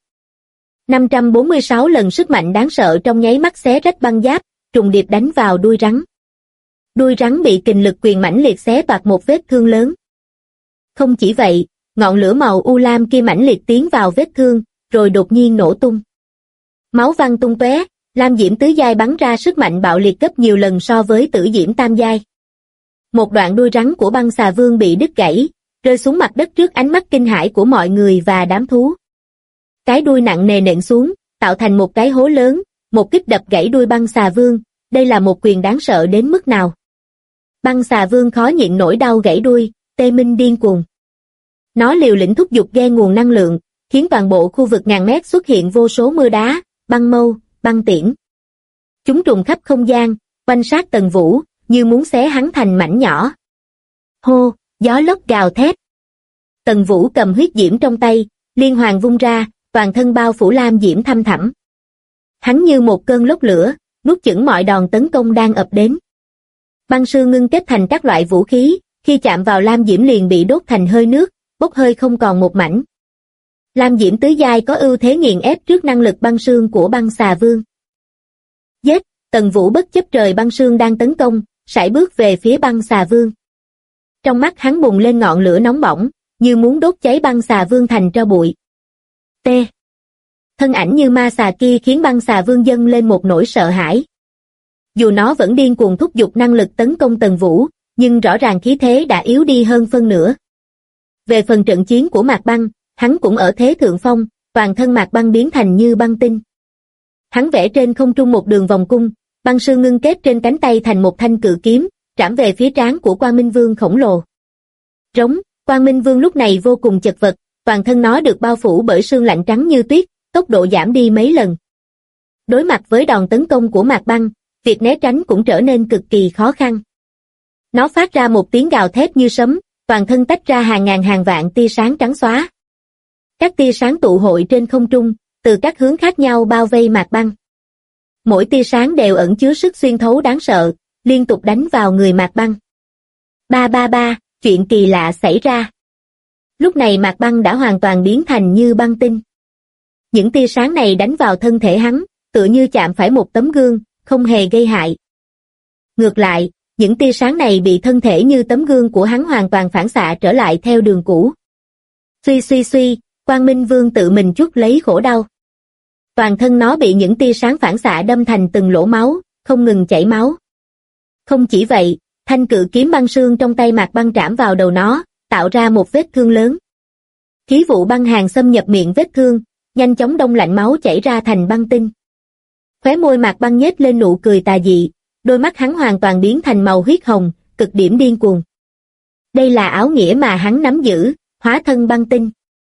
546 lần sức mạnh đáng sợ trong nháy mắt xé rách băng giáp, trùng điệp đánh vào đuôi rắn. Đuôi rắn bị kình lực quyền mãnh liệt xé toạc một vết thương lớn. Không chỉ vậy, ngọn lửa màu u lam kia mãnh liệt tiến vào vết thương, rồi đột nhiên nổ tung. Máu văng tung tóe, lam diễm tứ giai bắn ra sức mạnh bạo liệt gấp nhiều lần so với tử diễm tam giai. Một đoạn đuôi rắn của băng xà vương bị đứt gãy, rơi xuống mặt đất trước ánh mắt kinh hãi của mọi người và đám thú. Cái đuôi nặng nề nện xuống, tạo thành một cái hố lớn, một kích đập gãy đuôi băng xà vương, đây là một quyền đáng sợ đến mức nào. Băng xà vương khó nhịn nỗi đau gãy đuôi, tê minh điên cuồng. Nó liều lĩnh thúc giục ghen nguồn năng lượng, khiến toàn bộ khu vực ngàn mét xuất hiện vô số mưa đá, băng mâu, băng tiễn. Chúng trùng khắp không gian, quanh sát Tần Vũ, như muốn xé hắn thành mảnh nhỏ. Hô, gió lốc gào thét. Tần Vũ cầm huyết diễm trong tay, liên hoàn vung ra, toàn thân bao phủ lam diễm thăm thẳm. Hắn như một cơn lốc lửa, nuốt chửng mọi đòn tấn công đang ập đến. Băng sương ngưng kết thành các loại vũ khí, khi chạm vào lam diễm liền bị đốt thành hơi nước, bốc hơi không còn một mảnh. Lam Diễm tứ giai có ưu thế nghiền ép trước năng lực băng sương của băng xà vương. Giết, Tần Vũ bất chấp trời băng sương đang tấn công, sải bước về phía băng xà vương. Trong mắt hắn bùng lên ngọn lửa nóng bỏng, như muốn đốt cháy băng xà vương thành tro bụi. T. Thân ảnh như ma xà kia khiến băng xà vương dâng lên một nỗi sợ hãi. Dù nó vẫn điên cuồng thúc giục năng lực tấn công Tần Vũ, nhưng rõ ràng khí thế đã yếu đi hơn phân nửa. Về phần trận chiến của Mạc Băng, hắn cũng ở thế thượng phong, toàn thân Mạc Băng biến thành như băng tinh. Hắn vẽ trên không trung một đường vòng cung, băng sương ngưng kết trên cánh tay thành một thanh cự kiếm, trảm về phía trán của Quang Minh Vương khổng lồ. Rống, Quang Minh Vương lúc này vô cùng chật vật, toàn thân nó được bao phủ bởi sương lạnh trắng như tuyết, tốc độ giảm đi mấy lần. Đối mặt với đòn tấn công của Mạc Băng, việc né tránh cũng trở nên cực kỳ khó khăn. Nó phát ra một tiếng gào thét như sấm, toàn thân tách ra hàng ngàn hàng vạn tia sáng trắng xóa. Các tia sáng tụ hội trên không trung, từ các hướng khác nhau bao vây Mạc Băng. Mỗi tia sáng đều ẩn chứa sức xuyên thấu đáng sợ, liên tục đánh vào người Mạc Băng. Ba ba ba, chuyện kỳ lạ xảy ra. Lúc này Mạc Băng đã hoàn toàn biến thành như băng tinh. Những tia sáng này đánh vào thân thể hắn, tựa như chạm phải một tấm gương, không hề gây hại. Ngược lại, những tia sáng này bị thân thể như tấm gương của hắn hoàn toàn phản xạ trở lại theo đường cũ. Suy suy suy, Quang Minh Vương tự mình chuốc lấy khổ đau. Toàn thân nó bị những tia sáng phản xạ đâm thành từng lỗ máu, không ngừng chảy máu. Không chỉ vậy, thanh cự kiếm băng sương trong tay Mạc Băng trảm vào đầu nó, tạo ra một vết thương lớn. Khí vụ băng hàn xâm nhập miệng vết thương, nhanh chóng đông lạnh máu chảy ra thành băng tinh. Khóe môi Mạc Băng nhếch lên nụ cười tà dị, đôi mắt hắn hoàn toàn biến thành màu huyết hồng, cực điểm điên cuồng. Đây là áo nghĩa mà hắn nắm giữ, hóa thân băng tinh.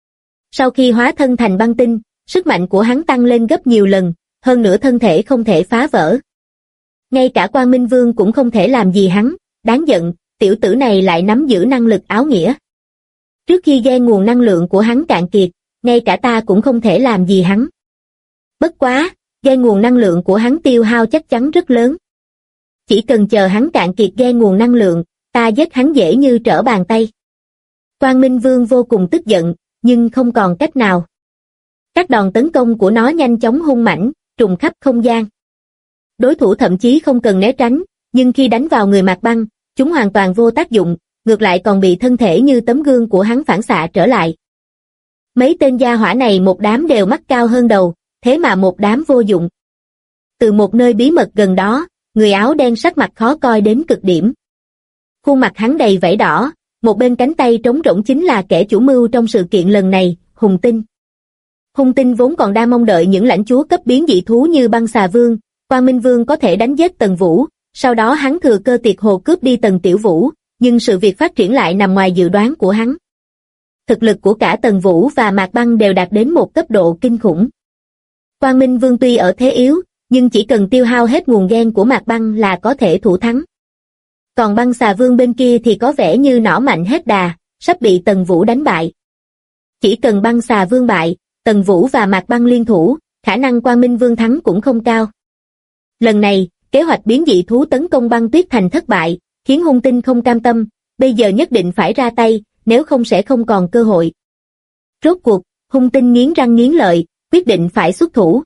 Sau khi hóa thân thành băng tinh, sức mạnh của hắn tăng lên gấp nhiều lần, hơn nữa thân thể không thể phá vỡ. Ngay cả Quang Minh Vương cũng không thể làm gì hắn, đáng giận, tiểu tử này lại nắm giữ năng lực áo nghĩa. Trước khi gen nguồn năng lượng của hắn cạn kiệt, ngay cả ta cũng không thể làm gì hắn. Bất quá, gen nguồn năng lượng của hắn tiêu hao chắc chắn rất lớn. Chỉ cần chờ hắn cạn kiệt gen nguồn năng lượng, ta giết hắn dễ như trở bàn tay. Quang Minh Vương vô cùng tức giận, nhưng không còn cách nào. Các đòn tấn công của nó nhanh chóng hung mãnh, trùng khắp không gian. Đối thủ thậm chí không cần né tránh, nhưng khi đánh vào người Mạc Băng, chúng hoàn toàn vô tác dụng, ngược lại còn bị thân thể như tấm gương của hắn phản xạ trở lại. Mấy tên gia hỏa này một đám đều mắt cao hơn đầu, thế mà một đám vô dụng. Từ một nơi bí mật gần đó, người áo đen sắc mặt khó coi đến cực điểm. Khuôn mặt hắn đầy vảy đỏ, một bên cánh tay trống rỗng chính là kẻ chủ mưu trong sự kiện lần này, Hùng Tinh. Hùng Tinh vốn còn đang mong đợi những lãnh chúa cấp biến dị thú như băng xà vương, Quang Minh Vương có thể đánh giết Tần Vũ, sau đó hắn thừa cơ tiệt hồ cướp đi Tần Tiểu Vũ, nhưng sự việc phát triển lại nằm ngoài dự đoán của hắn. Thực lực của cả Tần Vũ và Mạc Băng đều đạt đến một cấp độ kinh khủng. Quang Minh Vương tuy ở thế yếu, nhưng chỉ cần tiêu hao hết nguồn gen của Mạc Băng là có thể thủ thắng. Còn băng xà vương bên kia thì có vẻ như nỏ mạnh hết đà, sắp bị Tần Vũ đánh bại. Chỉ cần băng xà vương bại, Tần Vũ và Mạc Băng liên thủ, khả năng Quang Minh Vương thắng cũng không cao. Lần này, kế hoạch biến dị thú tấn công băng tuyết thành thất bại, khiến Hung Tinh không cam tâm, bây giờ nhất định phải ra tay, nếu không sẽ không còn cơ hội. Rốt cuộc, Hung Tinh nghiến răng nghiến lợi, quyết định phải xuất thủ.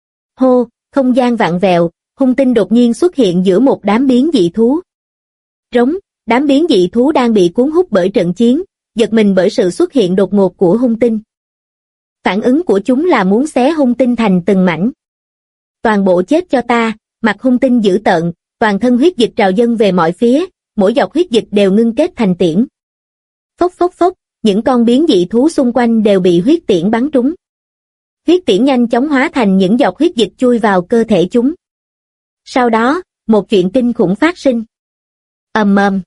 Hô, không gian vặn vẹo, Hung Tinh đột nhiên xuất hiện giữa một đám biến dị thú. Rống, đám biến dị thú đang bị cuốn hút bởi trận chiến, giật mình bởi sự xuất hiện đột ngột của Hung Tinh. Phản ứng của chúng là muốn xé Hung Tinh thành từng mảnh. Toàn bộ chết cho ta, mặt Hung Tinh dữ tợn, toàn thân huyết dịch trào dâng về mọi phía, mỗi giọt huyết dịch đều ngưng kết thành tiễn. Phốc phốc phốc, những con biến dị thú xung quanh đều bị huyết tiễn bắn trúng. Huyết tiễn nhanh chóng hóa thành những giọt huyết dịch chui vào cơ thể chúng. Sau đó, một chuyện kinh khủng phát sinh. Ầm ầm.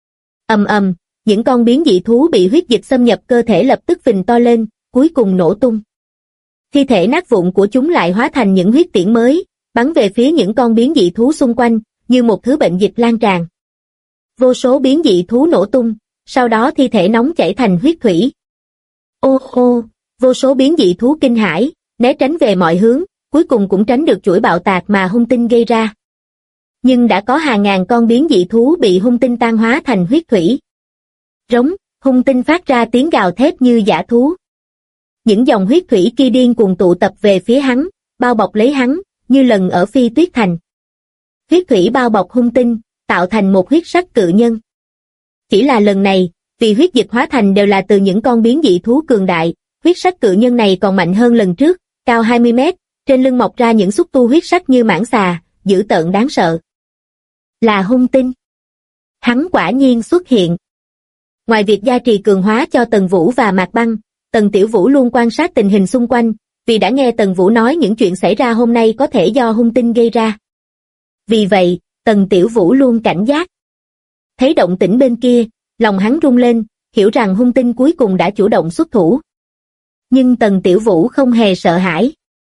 Ầm ầm, những con biến dị thú bị huyết dịch xâm nhập cơ thể lập tức phình to lên, cuối cùng nổ tung. Thi thể nát vụn của chúng lại hóa thành những huyết tiễn mới, bắn về phía những con biến dị thú xung quanh, như một thứ bệnh dịch lan tràn. Vô số biến dị thú nổ tung, sau đó thi thể nóng chảy thành huyết thủy. Ô ô, vô số biến dị thú kinh hãi, né tránh về mọi hướng, cuối cùng cũng tránh được chuỗi bạo tạc mà Hung Tinh gây ra. Nhưng đã có hàng ngàn con biến dị thú bị Hung Tinh tan hóa thành huyết thủy. Rống, Hung Tinh phát ra tiếng gào thét như dã thú. Những dòng huyết thủy kia điên cuồng tụ tập về phía hắn, bao bọc lấy hắn, như lần ở Phi Tuyết Thành. Huyết thủy bao bọc hung tinh, tạo thành một huyết sắc cự nhân. Chỉ là lần này, vì huyết dịch hóa thành đều là từ những con biến dị thú cường đại, huyết sắc cự nhân này còn mạnh hơn lần trước, cao 20 mét, trên lưng mọc ra những xúc tu huyết sắc như mãng xà, dữ tợn đáng sợ. Là hung tinh. Hắn quả nhiên xuất hiện. Ngoài việc gia trì cường hóa cho Tần Vũ và Mạc Băng, Tần Tiểu Vũ luôn quan sát tình hình xung quanh, vì đã nghe Tần Vũ nói những chuyện xảy ra hôm nay có thể do hung tinh gây ra. Vì vậy, Tần Tiểu Vũ luôn cảnh giác. Thấy động tĩnh bên kia, lòng hắn rung lên, hiểu rằng hung tinh cuối cùng đã chủ động xuất thủ. Nhưng Tần Tiểu Vũ không hề sợ hãi.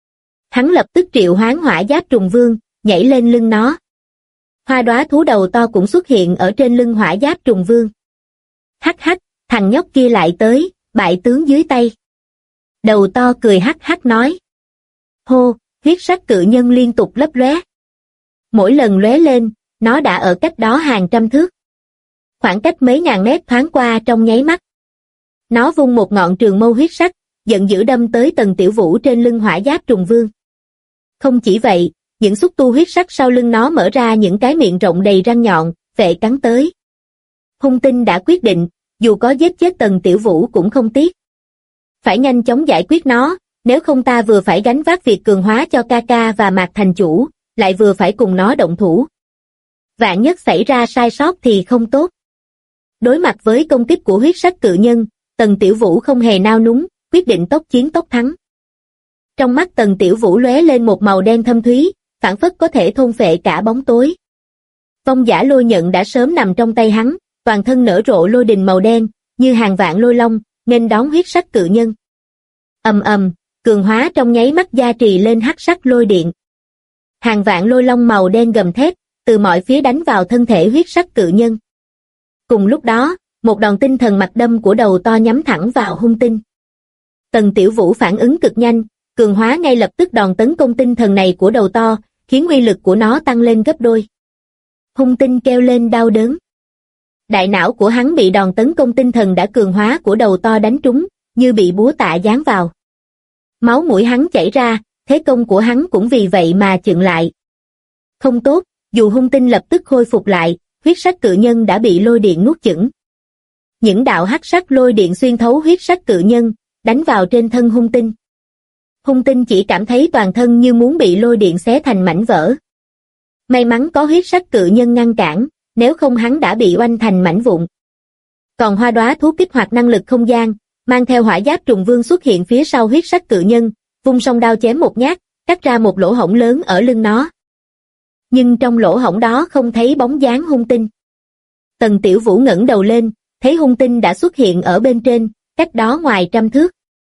Hắn lập tức triệu hoán hỏa giáp trùng vương, nhảy lên lưng nó. Hoa đóa thú đầu to cũng xuất hiện ở trên lưng hỏa giáp trùng vương. Hắc hắc, thằng nhóc kia lại tới, bại tướng dưới tay. Đầu to cười hắc hắc nói. Hô, huyết sắc cự nhân liên tục lấp lóe. Mỗi lần lóe lên, nó đã ở cách đó hàng trăm thước. Khoảng cách mấy ngàn mét thoáng qua trong nháy mắt. Nó vung một ngọn trường mâu huyết sắc, giận dữ đâm tới Tần Tiểu Vũ trên lưng hỏa giáp trùng vương. Không chỉ vậy, những xúc tu huyết sắc sau lưng nó mở ra những cái miệng rộng đầy răng nhọn, vệ cắn tới. Hung tinh đã quyết định, dù có giết chết Tần Tiểu Vũ cũng không tiếc. Phải nhanh chóng giải quyết nó, nếu không ta vừa phải gánh vác việc cường hóa cho Kaka và Mạc thành chủ, lại vừa phải cùng nó động thủ. Vạn nhất xảy ra sai sót thì không tốt. Đối mặt với công kích của huyết sắc cự nhân, Tần Tiểu Vũ không hề nao núng, quyết định tốc chiến tốc thắng. Trong mắt Tần Tiểu Vũ lóe lên một màu đen thâm thúy, phảng phất có thể thôn phệ cả bóng tối. Vong giả lôi nhận đã sớm nằm trong tay hắn, toàn thân nở rộ lôi đình màu đen, như hàng vạn lôi long, nghênh đón huyết sắc cự nhân. Ầm ầm, cường hóa trong nháy mắt gia trì lên hắc sắc lôi điện. Hàng vạn lôi long màu đen gầm thét, từ mọi phía đánh vào thân thể huyết sắc cự nhân. Cùng lúc đó, một đòn tinh thần mặt đâm của đầu to nhắm thẳng vào hung tinh. Tần Tiểu Vũ phản ứng cực nhanh, cường hóa ngay lập tức đòn tấn công tinh thần này của đầu to, khiến uy lực của nó tăng lên gấp đôi. Hung tinh kêu lên đau đớn. Đại não của hắn bị đòn tấn công tinh thần đã cường hóa của đầu to đánh trúng, như bị búa tạ giáng vào. Máu mũi hắn chảy ra, thế công của hắn cũng vì vậy mà chững lại. Không tốt, dù hung tinh lập tức khôi phục lại, huyết sắc cự nhân đã bị lôi điện nuốt chửng. Những đạo hắc sắc lôi điện xuyên thấu huyết sắc cự nhân, đánh vào trên thân hung tinh. Hung tinh chỉ cảm thấy toàn thân như muốn bị lôi điện xé thành mảnh vỡ. May mắn có huyết sắc cự nhân ngăn cản, nếu không hắn đã bị oanh thành mảnh vụn. Còn hoa đóa thú kích hoạt năng lực không gian, mang theo hỏa giáp trùng vương xuất hiện phía sau huyết sắc cự nhân, vung song đao chém một nhát, cắt ra một lỗ hổng lớn ở lưng nó. Nhưng trong lỗ hổng đó không thấy bóng dáng hung tinh. Tần Tiểu Vũ ngẩng đầu lên, thấy hung tinh đã xuất hiện ở bên trên, cách đó ngoài trăm thước.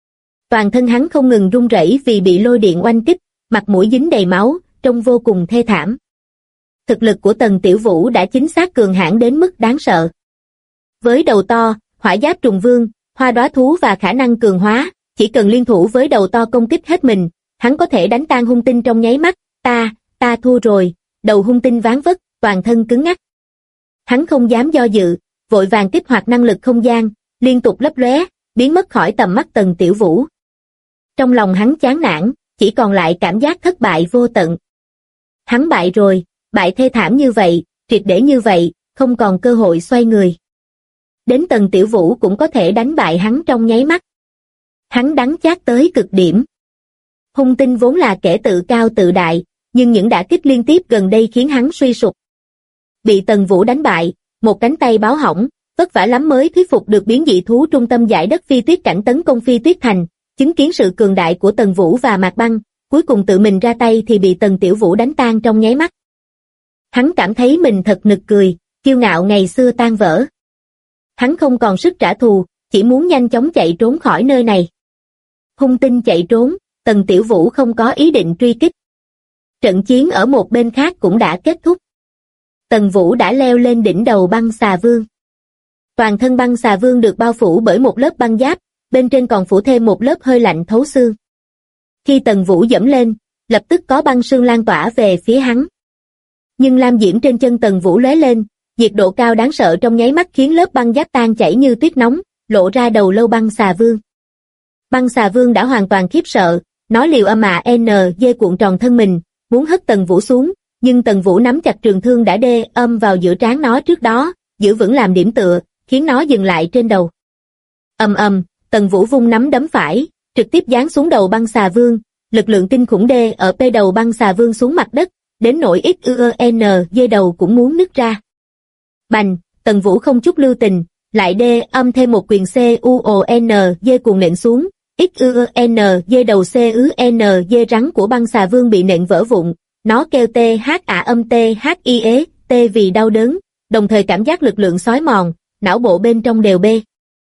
Toàn thân hắn không ngừng run rẩy vì bị lôi điện oanh kích, mặt mũi dính đầy máu, trông vô cùng thê thảm. Thực lực của Tần Tiểu Vũ đã chính xác cường hãn đến mức đáng sợ. Với đầu to, hỏa giáp trùng vương, hoa đóa thú và khả năng cường hóa, chỉ cần liên thủ với đầu to công kích hết mình, hắn có thể đánh tan hung tinh trong nháy mắt. Ta thua rồi. Đầu hung tinh ván vất, toàn thân cứng ngắc. Hắn không dám do dự, vội vàng kích hoạt năng lực không gian, liên tục lấp lóe, biến mất khỏi tầm mắt Tần Tiểu Vũ. Trong lòng hắn chán nản, chỉ còn lại cảm giác thất bại vô tận. Hắn bại rồi, bại thê thảm như vậy, triệt để như vậy, không còn cơ hội xoay người. Đến Tần Tiểu Vũ cũng có thể đánh bại hắn trong nháy mắt. Hắn đắng chát tới cực điểm. Hung tinh vốn là kẻ tự cao tự đại, nhưng những đả kích liên tiếp gần đây khiến hắn suy sụp. Bị Tần Vũ đánh bại, một cánh tay báo hỏng, vất vả lắm mới thuyết phục được biến dị thú trung tâm giải đất Phi Tuyết Cảnh tấn công Phi Tuyết Thành, chứng kiến sự cường đại của Tần Vũ và Mạc Băng, cuối cùng tự mình ra tay thì bị Tần Tiểu Vũ đánh tan trong nháy mắt. Hắn cảm thấy mình thật nực cười, kiêu ngạo ngày xưa tan vỡ. Hắn không còn sức trả thù, chỉ muốn nhanh chóng chạy trốn khỏi nơi này. Hung tinh chạy trốn, Tần Tiểu Vũ không có ý định truy kích. Trận chiến ở một bên khác cũng đã kết thúc. Tần Vũ đã leo lên đỉnh đầu băng xà vương. Toàn thân băng xà vương được bao phủ bởi một lớp băng giáp, bên trên còn phủ thêm một lớp hơi lạnh thấu xương. Khi Tần Vũ dẫm lên, lập tức có băng sương lan tỏa về phía hắn. Nhưng lam diễm trên chân Tần Vũ lóe lên, nhiệt độ cao đáng sợ trong nháy mắt khiến lớp băng giáp tan chảy như tuyết nóng, lộ ra đầu lâu băng xà vương. Băng xà vương đã hoàn toàn khiếp sợ, nó liều âm ạ dê cuộn tròn thân mình, muốn hất Tần Vũ xuống, nhưng Tần Vũ nắm chặt trường thương đã đê âm vào giữa trán nó trước đó, giữ vững làm điểm tựa, khiến nó dừng lại trên đầu. Tần Vũ vung nắm đấm phải, trực tiếp giáng xuống đầu băng xà vương, lực lượng kinh khủng đê ở pê đầu băng xà vương xuống mặt đất, đến nỗi dê đầu cũng muốn nứt ra. Bành, Tần Vũ không chút lưu tình, lại đê âm thêm một quyền dê cuồng nện xuống, dê đầu dê rắn của băng xà vương bị nện vỡ vụn, nó kêu t vì đau đớn, đồng thời cảm giác lực lượng xói mòn, não bộ bên trong đều bê.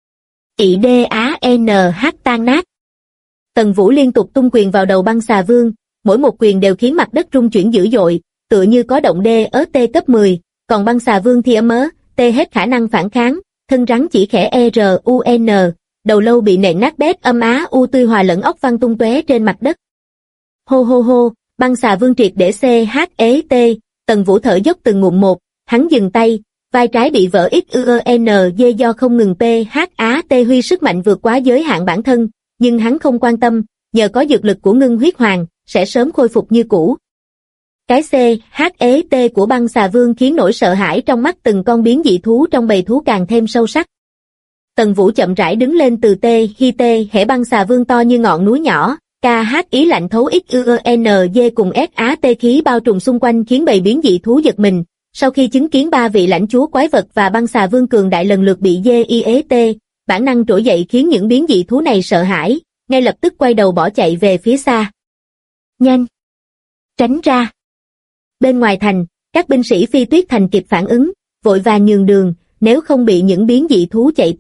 Tan nát. Tần Vũ liên tục tung quyền vào đầu băng xà vương, mỗi một quyền đều khiến mặt đất rung chuyển dữ dội, tựa như có động t cấp 10, còn băng xà vương thì t hết khả năng phản kháng, thân rắn chỉ khẽ đầu lâu bị nện nát bét tươi hòa lẫn óc văng tung tóe trên mặt đất. Hô, băng xà vương triệt để Tần Vũ thở dốc từng ngụm một, hắn dừng tay, vai trái bị vỡ dê do không ngừng huy sức mạnh vượt quá giới hạn bản thân, nhưng hắn không quan tâm, nhờ có dược lực của ngưng huyết hoàng, sẽ sớm khôi phục như cũ. Cái của băng xà vương khiến nỗi sợ hãi trong mắt từng con biến dị thú trong bầy thú càng thêm sâu sắc. Tần Vũ chậm rãi đứng lên từ hễ băng xà vương to như ngọn núi nhỏ, ý lạnh thấu dê cùng khí bao trùm xung quanh khiến bầy biến dị thú giật mình. Sau khi chứng kiến ba vị lãnh chúa quái vật và băng xà vương cường đại lần lượt bị bản năng trỗi dậy khiến những biến dị thú này sợ hãi, ngay lập tức quay đầu bỏ chạy về phía xa. Nhanh! Tránh ra! Bên ngoài thành, các binh sĩ Phi Tuyết Thành kịp phản ứng, vội vàng nhường đường, nếu không bị những biến dị thú chạy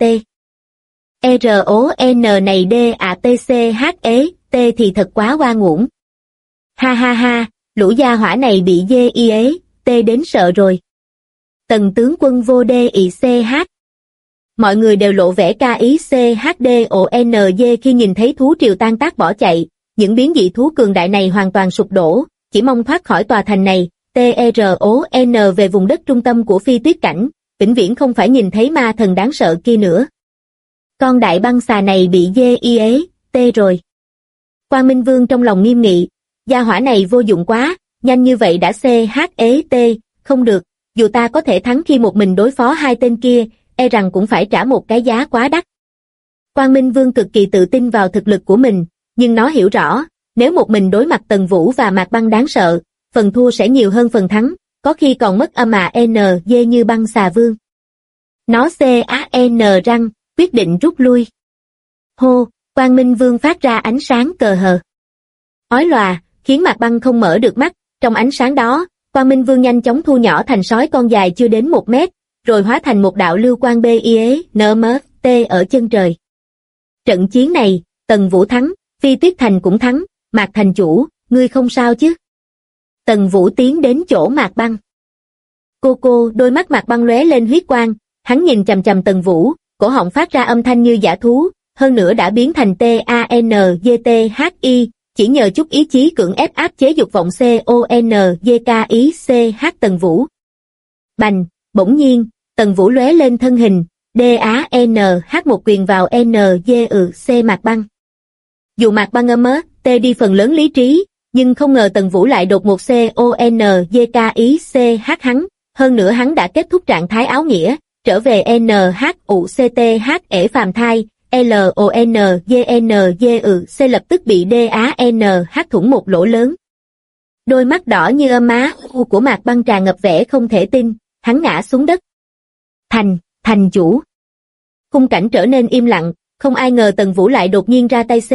này thì thật quá oan uổng. Ha, lũ gia hỏa này bị đến sợ rồi. Tần tướng quân vô Mọi người đều lộ vẻ khi nhìn thấy thú triều tan tác bỏ chạy, những biến dị thú cường đại này hoàn toàn sụp đổ, chỉ mong thoát khỏi tòa thành này, về vùng đất trung tâm của Phi Tuyết Cảnh, vĩnh viễn không phải nhìn thấy ma thần đáng sợ kia nữa. Con đại băng xà này bị rồi. Quang Minh Vương trong lòng nghiêm nghị, gia hỏa này vô dụng quá, nhanh như vậy đã không được, dù ta có thể thắng khi một mình đối phó hai tên kia, rằng cũng phải trả một cái giá quá đắt. Quang Minh Vương cực kỳ tự tin vào thực lực của mình, nhưng nó hiểu rõ, nếu một mình đối mặt Tần Vũ và Mạc Băng đáng sợ, phần thua sẽ nhiều hơn phần thắng, có khi còn mất như băng xà vương. Nó răng, quyết định rút lui. Hô, Quang Minh Vương phát ra ánh sáng cờ hờ. Ói lòa, khiến Mạc Băng không mở được mắt, trong ánh sáng đó, Quang Minh Vương nhanh chóng thu nhỏ thành sói con dài chưa đến 1 mét, rồi hóa thành một đạo lưu quang ở chân trời. Trận chiến này, Tần Vũ thắng, Phi Tuyết Thành cũng thắng, Mạc thành chủ, ngươi không sao chứ? Tần Vũ tiến đến chỗ Mạc Băng. Cô, đôi mắt Mạc Băng lóe lên huyết quang, hắn nhìn chằm chằm Tần Vũ, cổ họng phát ra âm thanh như dã thú, hơn nữa đã biến thành chỉ nhờ chút ý chí cưỡng ép áp chế dục vọng Tần Vũ. Bành, bỗng nhiên, Tần Vũ lóe lên thân hình, một quyền vào Mạc Băng. Dù Mạc Băng đi phần lớn lý trí, nhưng không ngờ Tần Vũ lại đột một hắn, hơn nữa hắn đã kết thúc trạng thái áo nghĩa, trở về phàm thai, lập tức bị thủng một lỗ lớn. Đôi mắt đỏ như máu của Mạc Băng tràn ngập vẻ không thể tin, hắn ngã xuống đất. Thành chủ. Khung cảnh trở nên im lặng, không ai ngờ Tần Vũ lại đột nhiên ra tay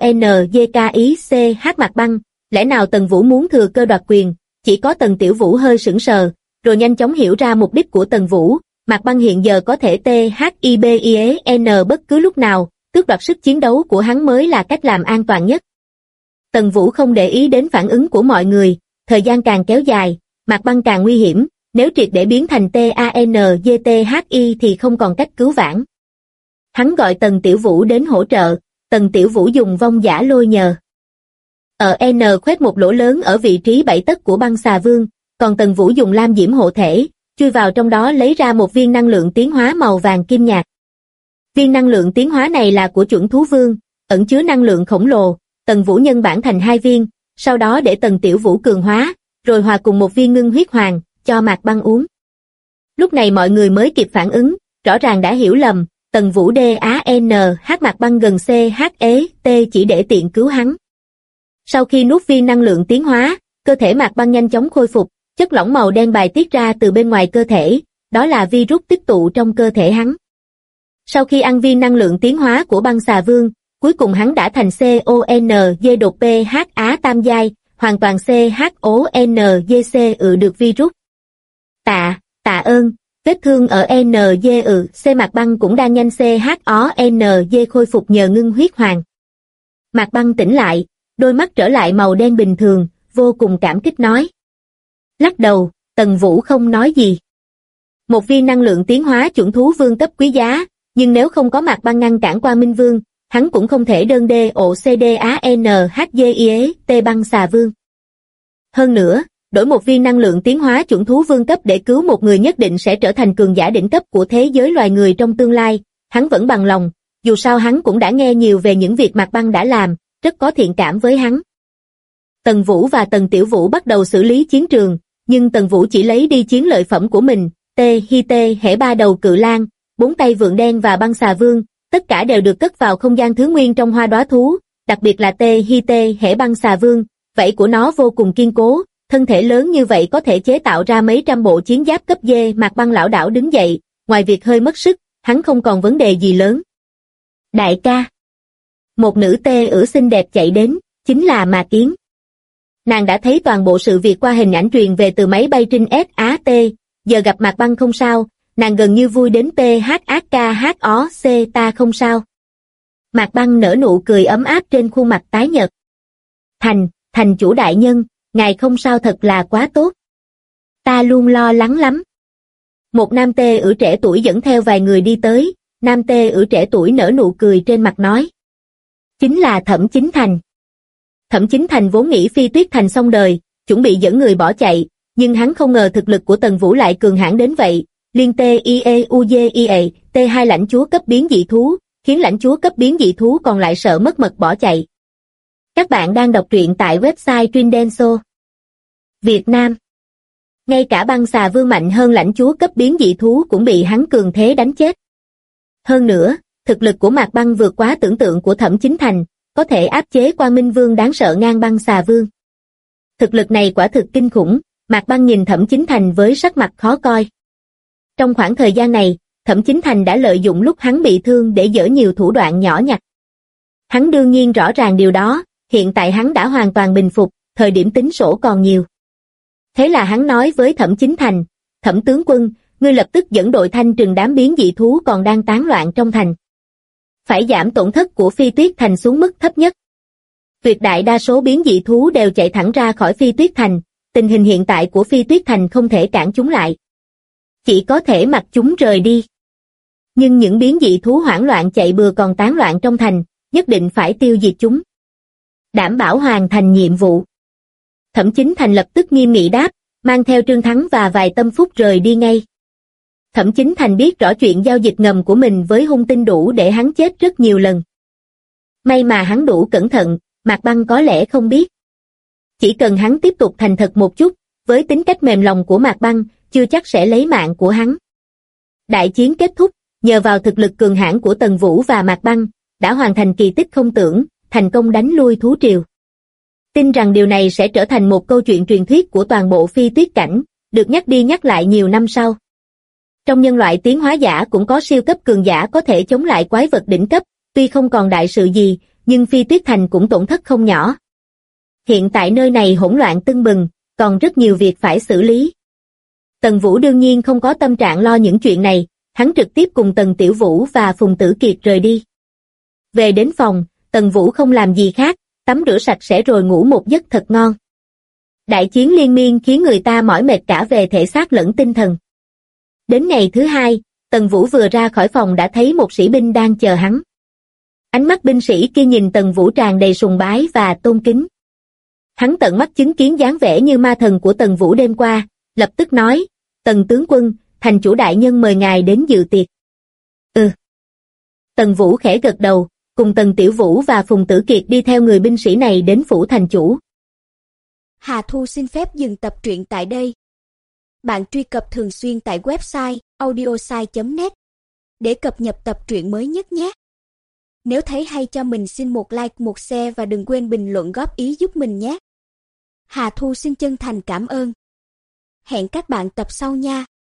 Mạc Băng, lẽ nào Tần Vũ muốn thừa cơ đoạt quyền, chỉ có Tần Tiểu Vũ hơi sững sờ, rồi nhanh chóng hiểu ra mục đích của Tần Vũ, Mạc Băng hiện giờ có thể bất cứ lúc nào, tước đoạt sức chiến đấu của hắn mới là cách làm an toàn nhất. Tần Vũ không để ý đến phản ứng của mọi người, thời gian càng kéo dài, Mạc Băng càng nguy hiểm, nếu triệt để biến thành thì không còn cách cứu vãn. Hắn gọi Tần Tiểu Vũ đến hỗ trợ, Tần Tiểu Vũ dùng vong giả lôi nhờ. khoét một lỗ lớn ở vị trí 7 tấc của băng xà vương, còn Tần Vũ dùng lam diễm hộ thể, chui vào trong đó lấy ra một viên năng lượng tiến hóa màu vàng kim nhạt. Viên năng lượng tiến hóa này là của chuẩn thú vương, ẩn chứa năng lượng khổng lồ. Tần Vũ nhân bản thành 2 viên, sau đó để Tần Tiểu Vũ cường hóa, rồi hòa cùng 1 viên ngưng huyết hoàng, cho Mạc Băng uống. Lúc này mọi người mới kịp phản ứng, rõ ràng đã hiểu lầm, Tần Vũ DANH Mạc Băng gần CHET chỉ để tiện cứu hắn. Sau khi nuốt viên năng lượng tiến hóa, cơ thể Mạc Băng nhanh chóng khôi phục, chất lỏng màu đen bài tiết ra từ bên ngoài cơ thể, đó là virus tích tụ trong cơ thể hắn. Sau khi ăn viên năng lượng tiến hóa của Băng Xà Vương, cuối cùng hắn đã thành CONG đột PHA tam giai, hoàn toàn CHONGC được virus. Tạ ơn, vết thương ở NG Mạc Băng cũng đang nhanh CHONG khôi phục nhờ ngưng huyết hoàng. Mạc Băng tỉnh lại, đôi mắt trở lại màu đen bình thường, vô cùng cảm kích nói. Lắc đầu, Tần Vũ không nói gì. Một viên năng lượng tiến hóa chuẩn thú vương cấp quý giá, nhưng nếu không có Mạc Băng ngăn cản Quang Minh Vương, hắn cũng không thể đơn DOCDANHGIET Băng Xà Vương. Hơn nữa, đổi một viên năng lượng tiến hóa chuẩn thú vương cấp để cứu một người nhất định sẽ trở thành cường giả đỉnh cấp của thế giới loài người trong tương lai, hắn vẫn bằng lòng, dù sao hắn cũng đã nghe nhiều về những việc Mạc Băng đã làm, rất có thiện cảm với hắn. Tần Vũ và Tần Tiểu Vũ bắt đầu xử lý chiến trường, nhưng Tần Vũ chỉ lấy đi chiến lợi phẩm của mình, Hễ 3 đầu cự lang, 4 tay vượn đen và Băng Xà Vương, tất cả đều được cất vào không gian thứ nguyên trong hoa đóa thú, đặc biệt là Hễ Băng Xà Vương, vảy của nó vô cùng kiên cố, thân thể lớn như vậy có thể chế tạo ra mấy trăm bộ chiến giáp cấp D. Mạc Băng lảo đảo đứng dậy, ngoài việc hơi mất sức, hắn không còn vấn đề gì lớn. Đại ca. Một nữ xinh đẹp chạy đến, chính là Mạc Kiến. Nàng đã thấy toàn bộ sự việc qua hình ảnh truyền về từ máy bay trinh SAT, giờ gặp Mạc Băng không sao, nàng gần như vui đến PHAKHOC ta không sao. Mạc Băng nở nụ cười ấm áp trên khuôn mặt tái nhợt. Thành chủ đại nhân, ngài không sao thật là quá tốt. Ta luôn lo lắng lắm. Một nam trẻ tuổi dẫn theo vài người đi tới, nam trẻ tuổi nở nụ cười trên mặt nói. Chính là Thẩm Chính Thành. Thẩm Chính Thành vốn nghĩ Phi Tuyết Thành xong đời, chuẩn bị dẫn người bỏ chạy, nhưng hắn không ngờ thực lực của Tần Vũ lại cường hãn đến vậy, liên T2 lãnh chúa cấp biến dị thú, khiến lãnh chúa cấp biến dị thú còn lại sợ mất mật bỏ chạy. Các bạn đang đọc truyện tại website Trindenso. Việt Nam. Ngay cả Băng Xà Vương mạnh hơn lãnh chúa cấp biến dị thú cũng bị hắn cường thế đánh chết. Hơn nữa, thực lực của Mạc Băng vượt quá tưởng tượng của Thẩm Chính Thành, có thể áp chế Quang Minh Vương đáng sợ ngang Băng Xà Vương. Thực lực này quả thực kinh khủng, Mạc Băng nhìn Thẩm Chính Thành với sắc mặt khó coi. Trong khoảng thời gian này, Thẩm Chính Thành đã lợi dụng lúc hắn bị thương để giở nhiều thủ đoạn nhỏ nhặt. Hắn đương nhiên rõ ràng điều đó, hiện tại hắn đã hoàn toàn bình phục, thời điểm tính sổ còn nhiều. Thế là hắn nói với Thẩm Chính Thành, Thẩm tướng quân, ngươi lập tức dẫn đội thanh trừng đám biến dị thú còn đang tán loạn trong thành. Phải giảm tổn thất của Phi Tuyết Thành xuống mức thấp nhất. Tuyệt đại đa số biến dị thú đều chạy thẳng ra khỏi Phi Tuyết Thành, tình hình hiện tại của Phi Tuyết Thành không thể cản chúng lại. Chỉ có thể mặc chúng rời đi. Nhưng những biến dị thú hoảng loạn chạy bừa còn tán loạn trong thành, nhất định phải tiêu diệt chúng. Đảm bảo hoàn thành nhiệm vụ. Thẩm Chính Thành lập tức nghiêm nghị đáp, mang theo Trương Thắng và vài tâm phúc rời đi ngay. Thẩm Chính Thành biết rõ chuyện giao dịch ngầm của mình với hung tinh đủ để hắn chết rất nhiều lần. May mà hắn đủ cẩn thận, Mạc Băng có lẽ không biết. Chỉ cần hắn tiếp tục thành thật một chút, với tính cách mềm lòng của Mạc Băng, chưa chắc sẽ lấy mạng của hắn. Đại chiến kết thúc, nhờ vào thực lực cường hãn của Tần Vũ và Mạc Băng, đã hoàn thành kỳ tích không tưởng, thành công đánh lui thú triều. Tin rằng điều này sẽ trở thành một câu chuyện truyền thuyết của toàn bộ Phi Tuyết cảnh, được nhắc đi nhắc lại nhiều năm sau. Trong nhân loại tiến hóa giả cũng có siêu cấp cường giả có thể chống lại quái vật đỉnh cấp, tuy không còn đại sự gì, nhưng Phi Tuyết Thành cũng tổn thất không nhỏ. Hiện tại nơi này hỗn loạn tưng bừng, còn rất nhiều việc phải xử lý. Tần Vũ đương nhiên không có tâm trạng lo những chuyện này, hắn trực tiếp cùng Tần Tiểu Vũ và Phùng Tử Kiệt rời đi. Về đến phòng, Tần Vũ không làm gì khác, tắm rửa sạch sẽ rồi ngủ một giấc thật ngon. Đại chiến liên miên khiến người ta mỏi mệt cả về thể xác lẫn tinh thần. Đến ngày thứ hai, Tần Vũ vừa ra khỏi phòng đã thấy một sĩ binh đang chờ hắn. Ánh mắt binh sĩ kia nhìn Tần Vũ tràn đầy sùng bái và tôn kính. Hắn tận mắt chứng kiến dáng vẻ như ma thần của Tần Vũ đêm qua, lập tức nói, Tần tướng quân, thành chủ đại nhân mời ngài đến dự tiệc. Tần Vũ khẽ gật đầu, cùng Tần Tiểu Vũ và Phùng Tử Kiệt đi theo người binh sĩ này đến phủ thành chủ. Hà Thu xin phép dừng tập truyện tại đây. Bạn truy cập thường xuyên tại website audiosai.net để cập nhật tập truyện mới nhất nhé. Nếu thấy hay cho mình xin một like, một share và đừng quên bình luận góp ý giúp mình nhé. Hà Thu xin chân thành cảm ơn. Hẹn các bạn tập sau nha.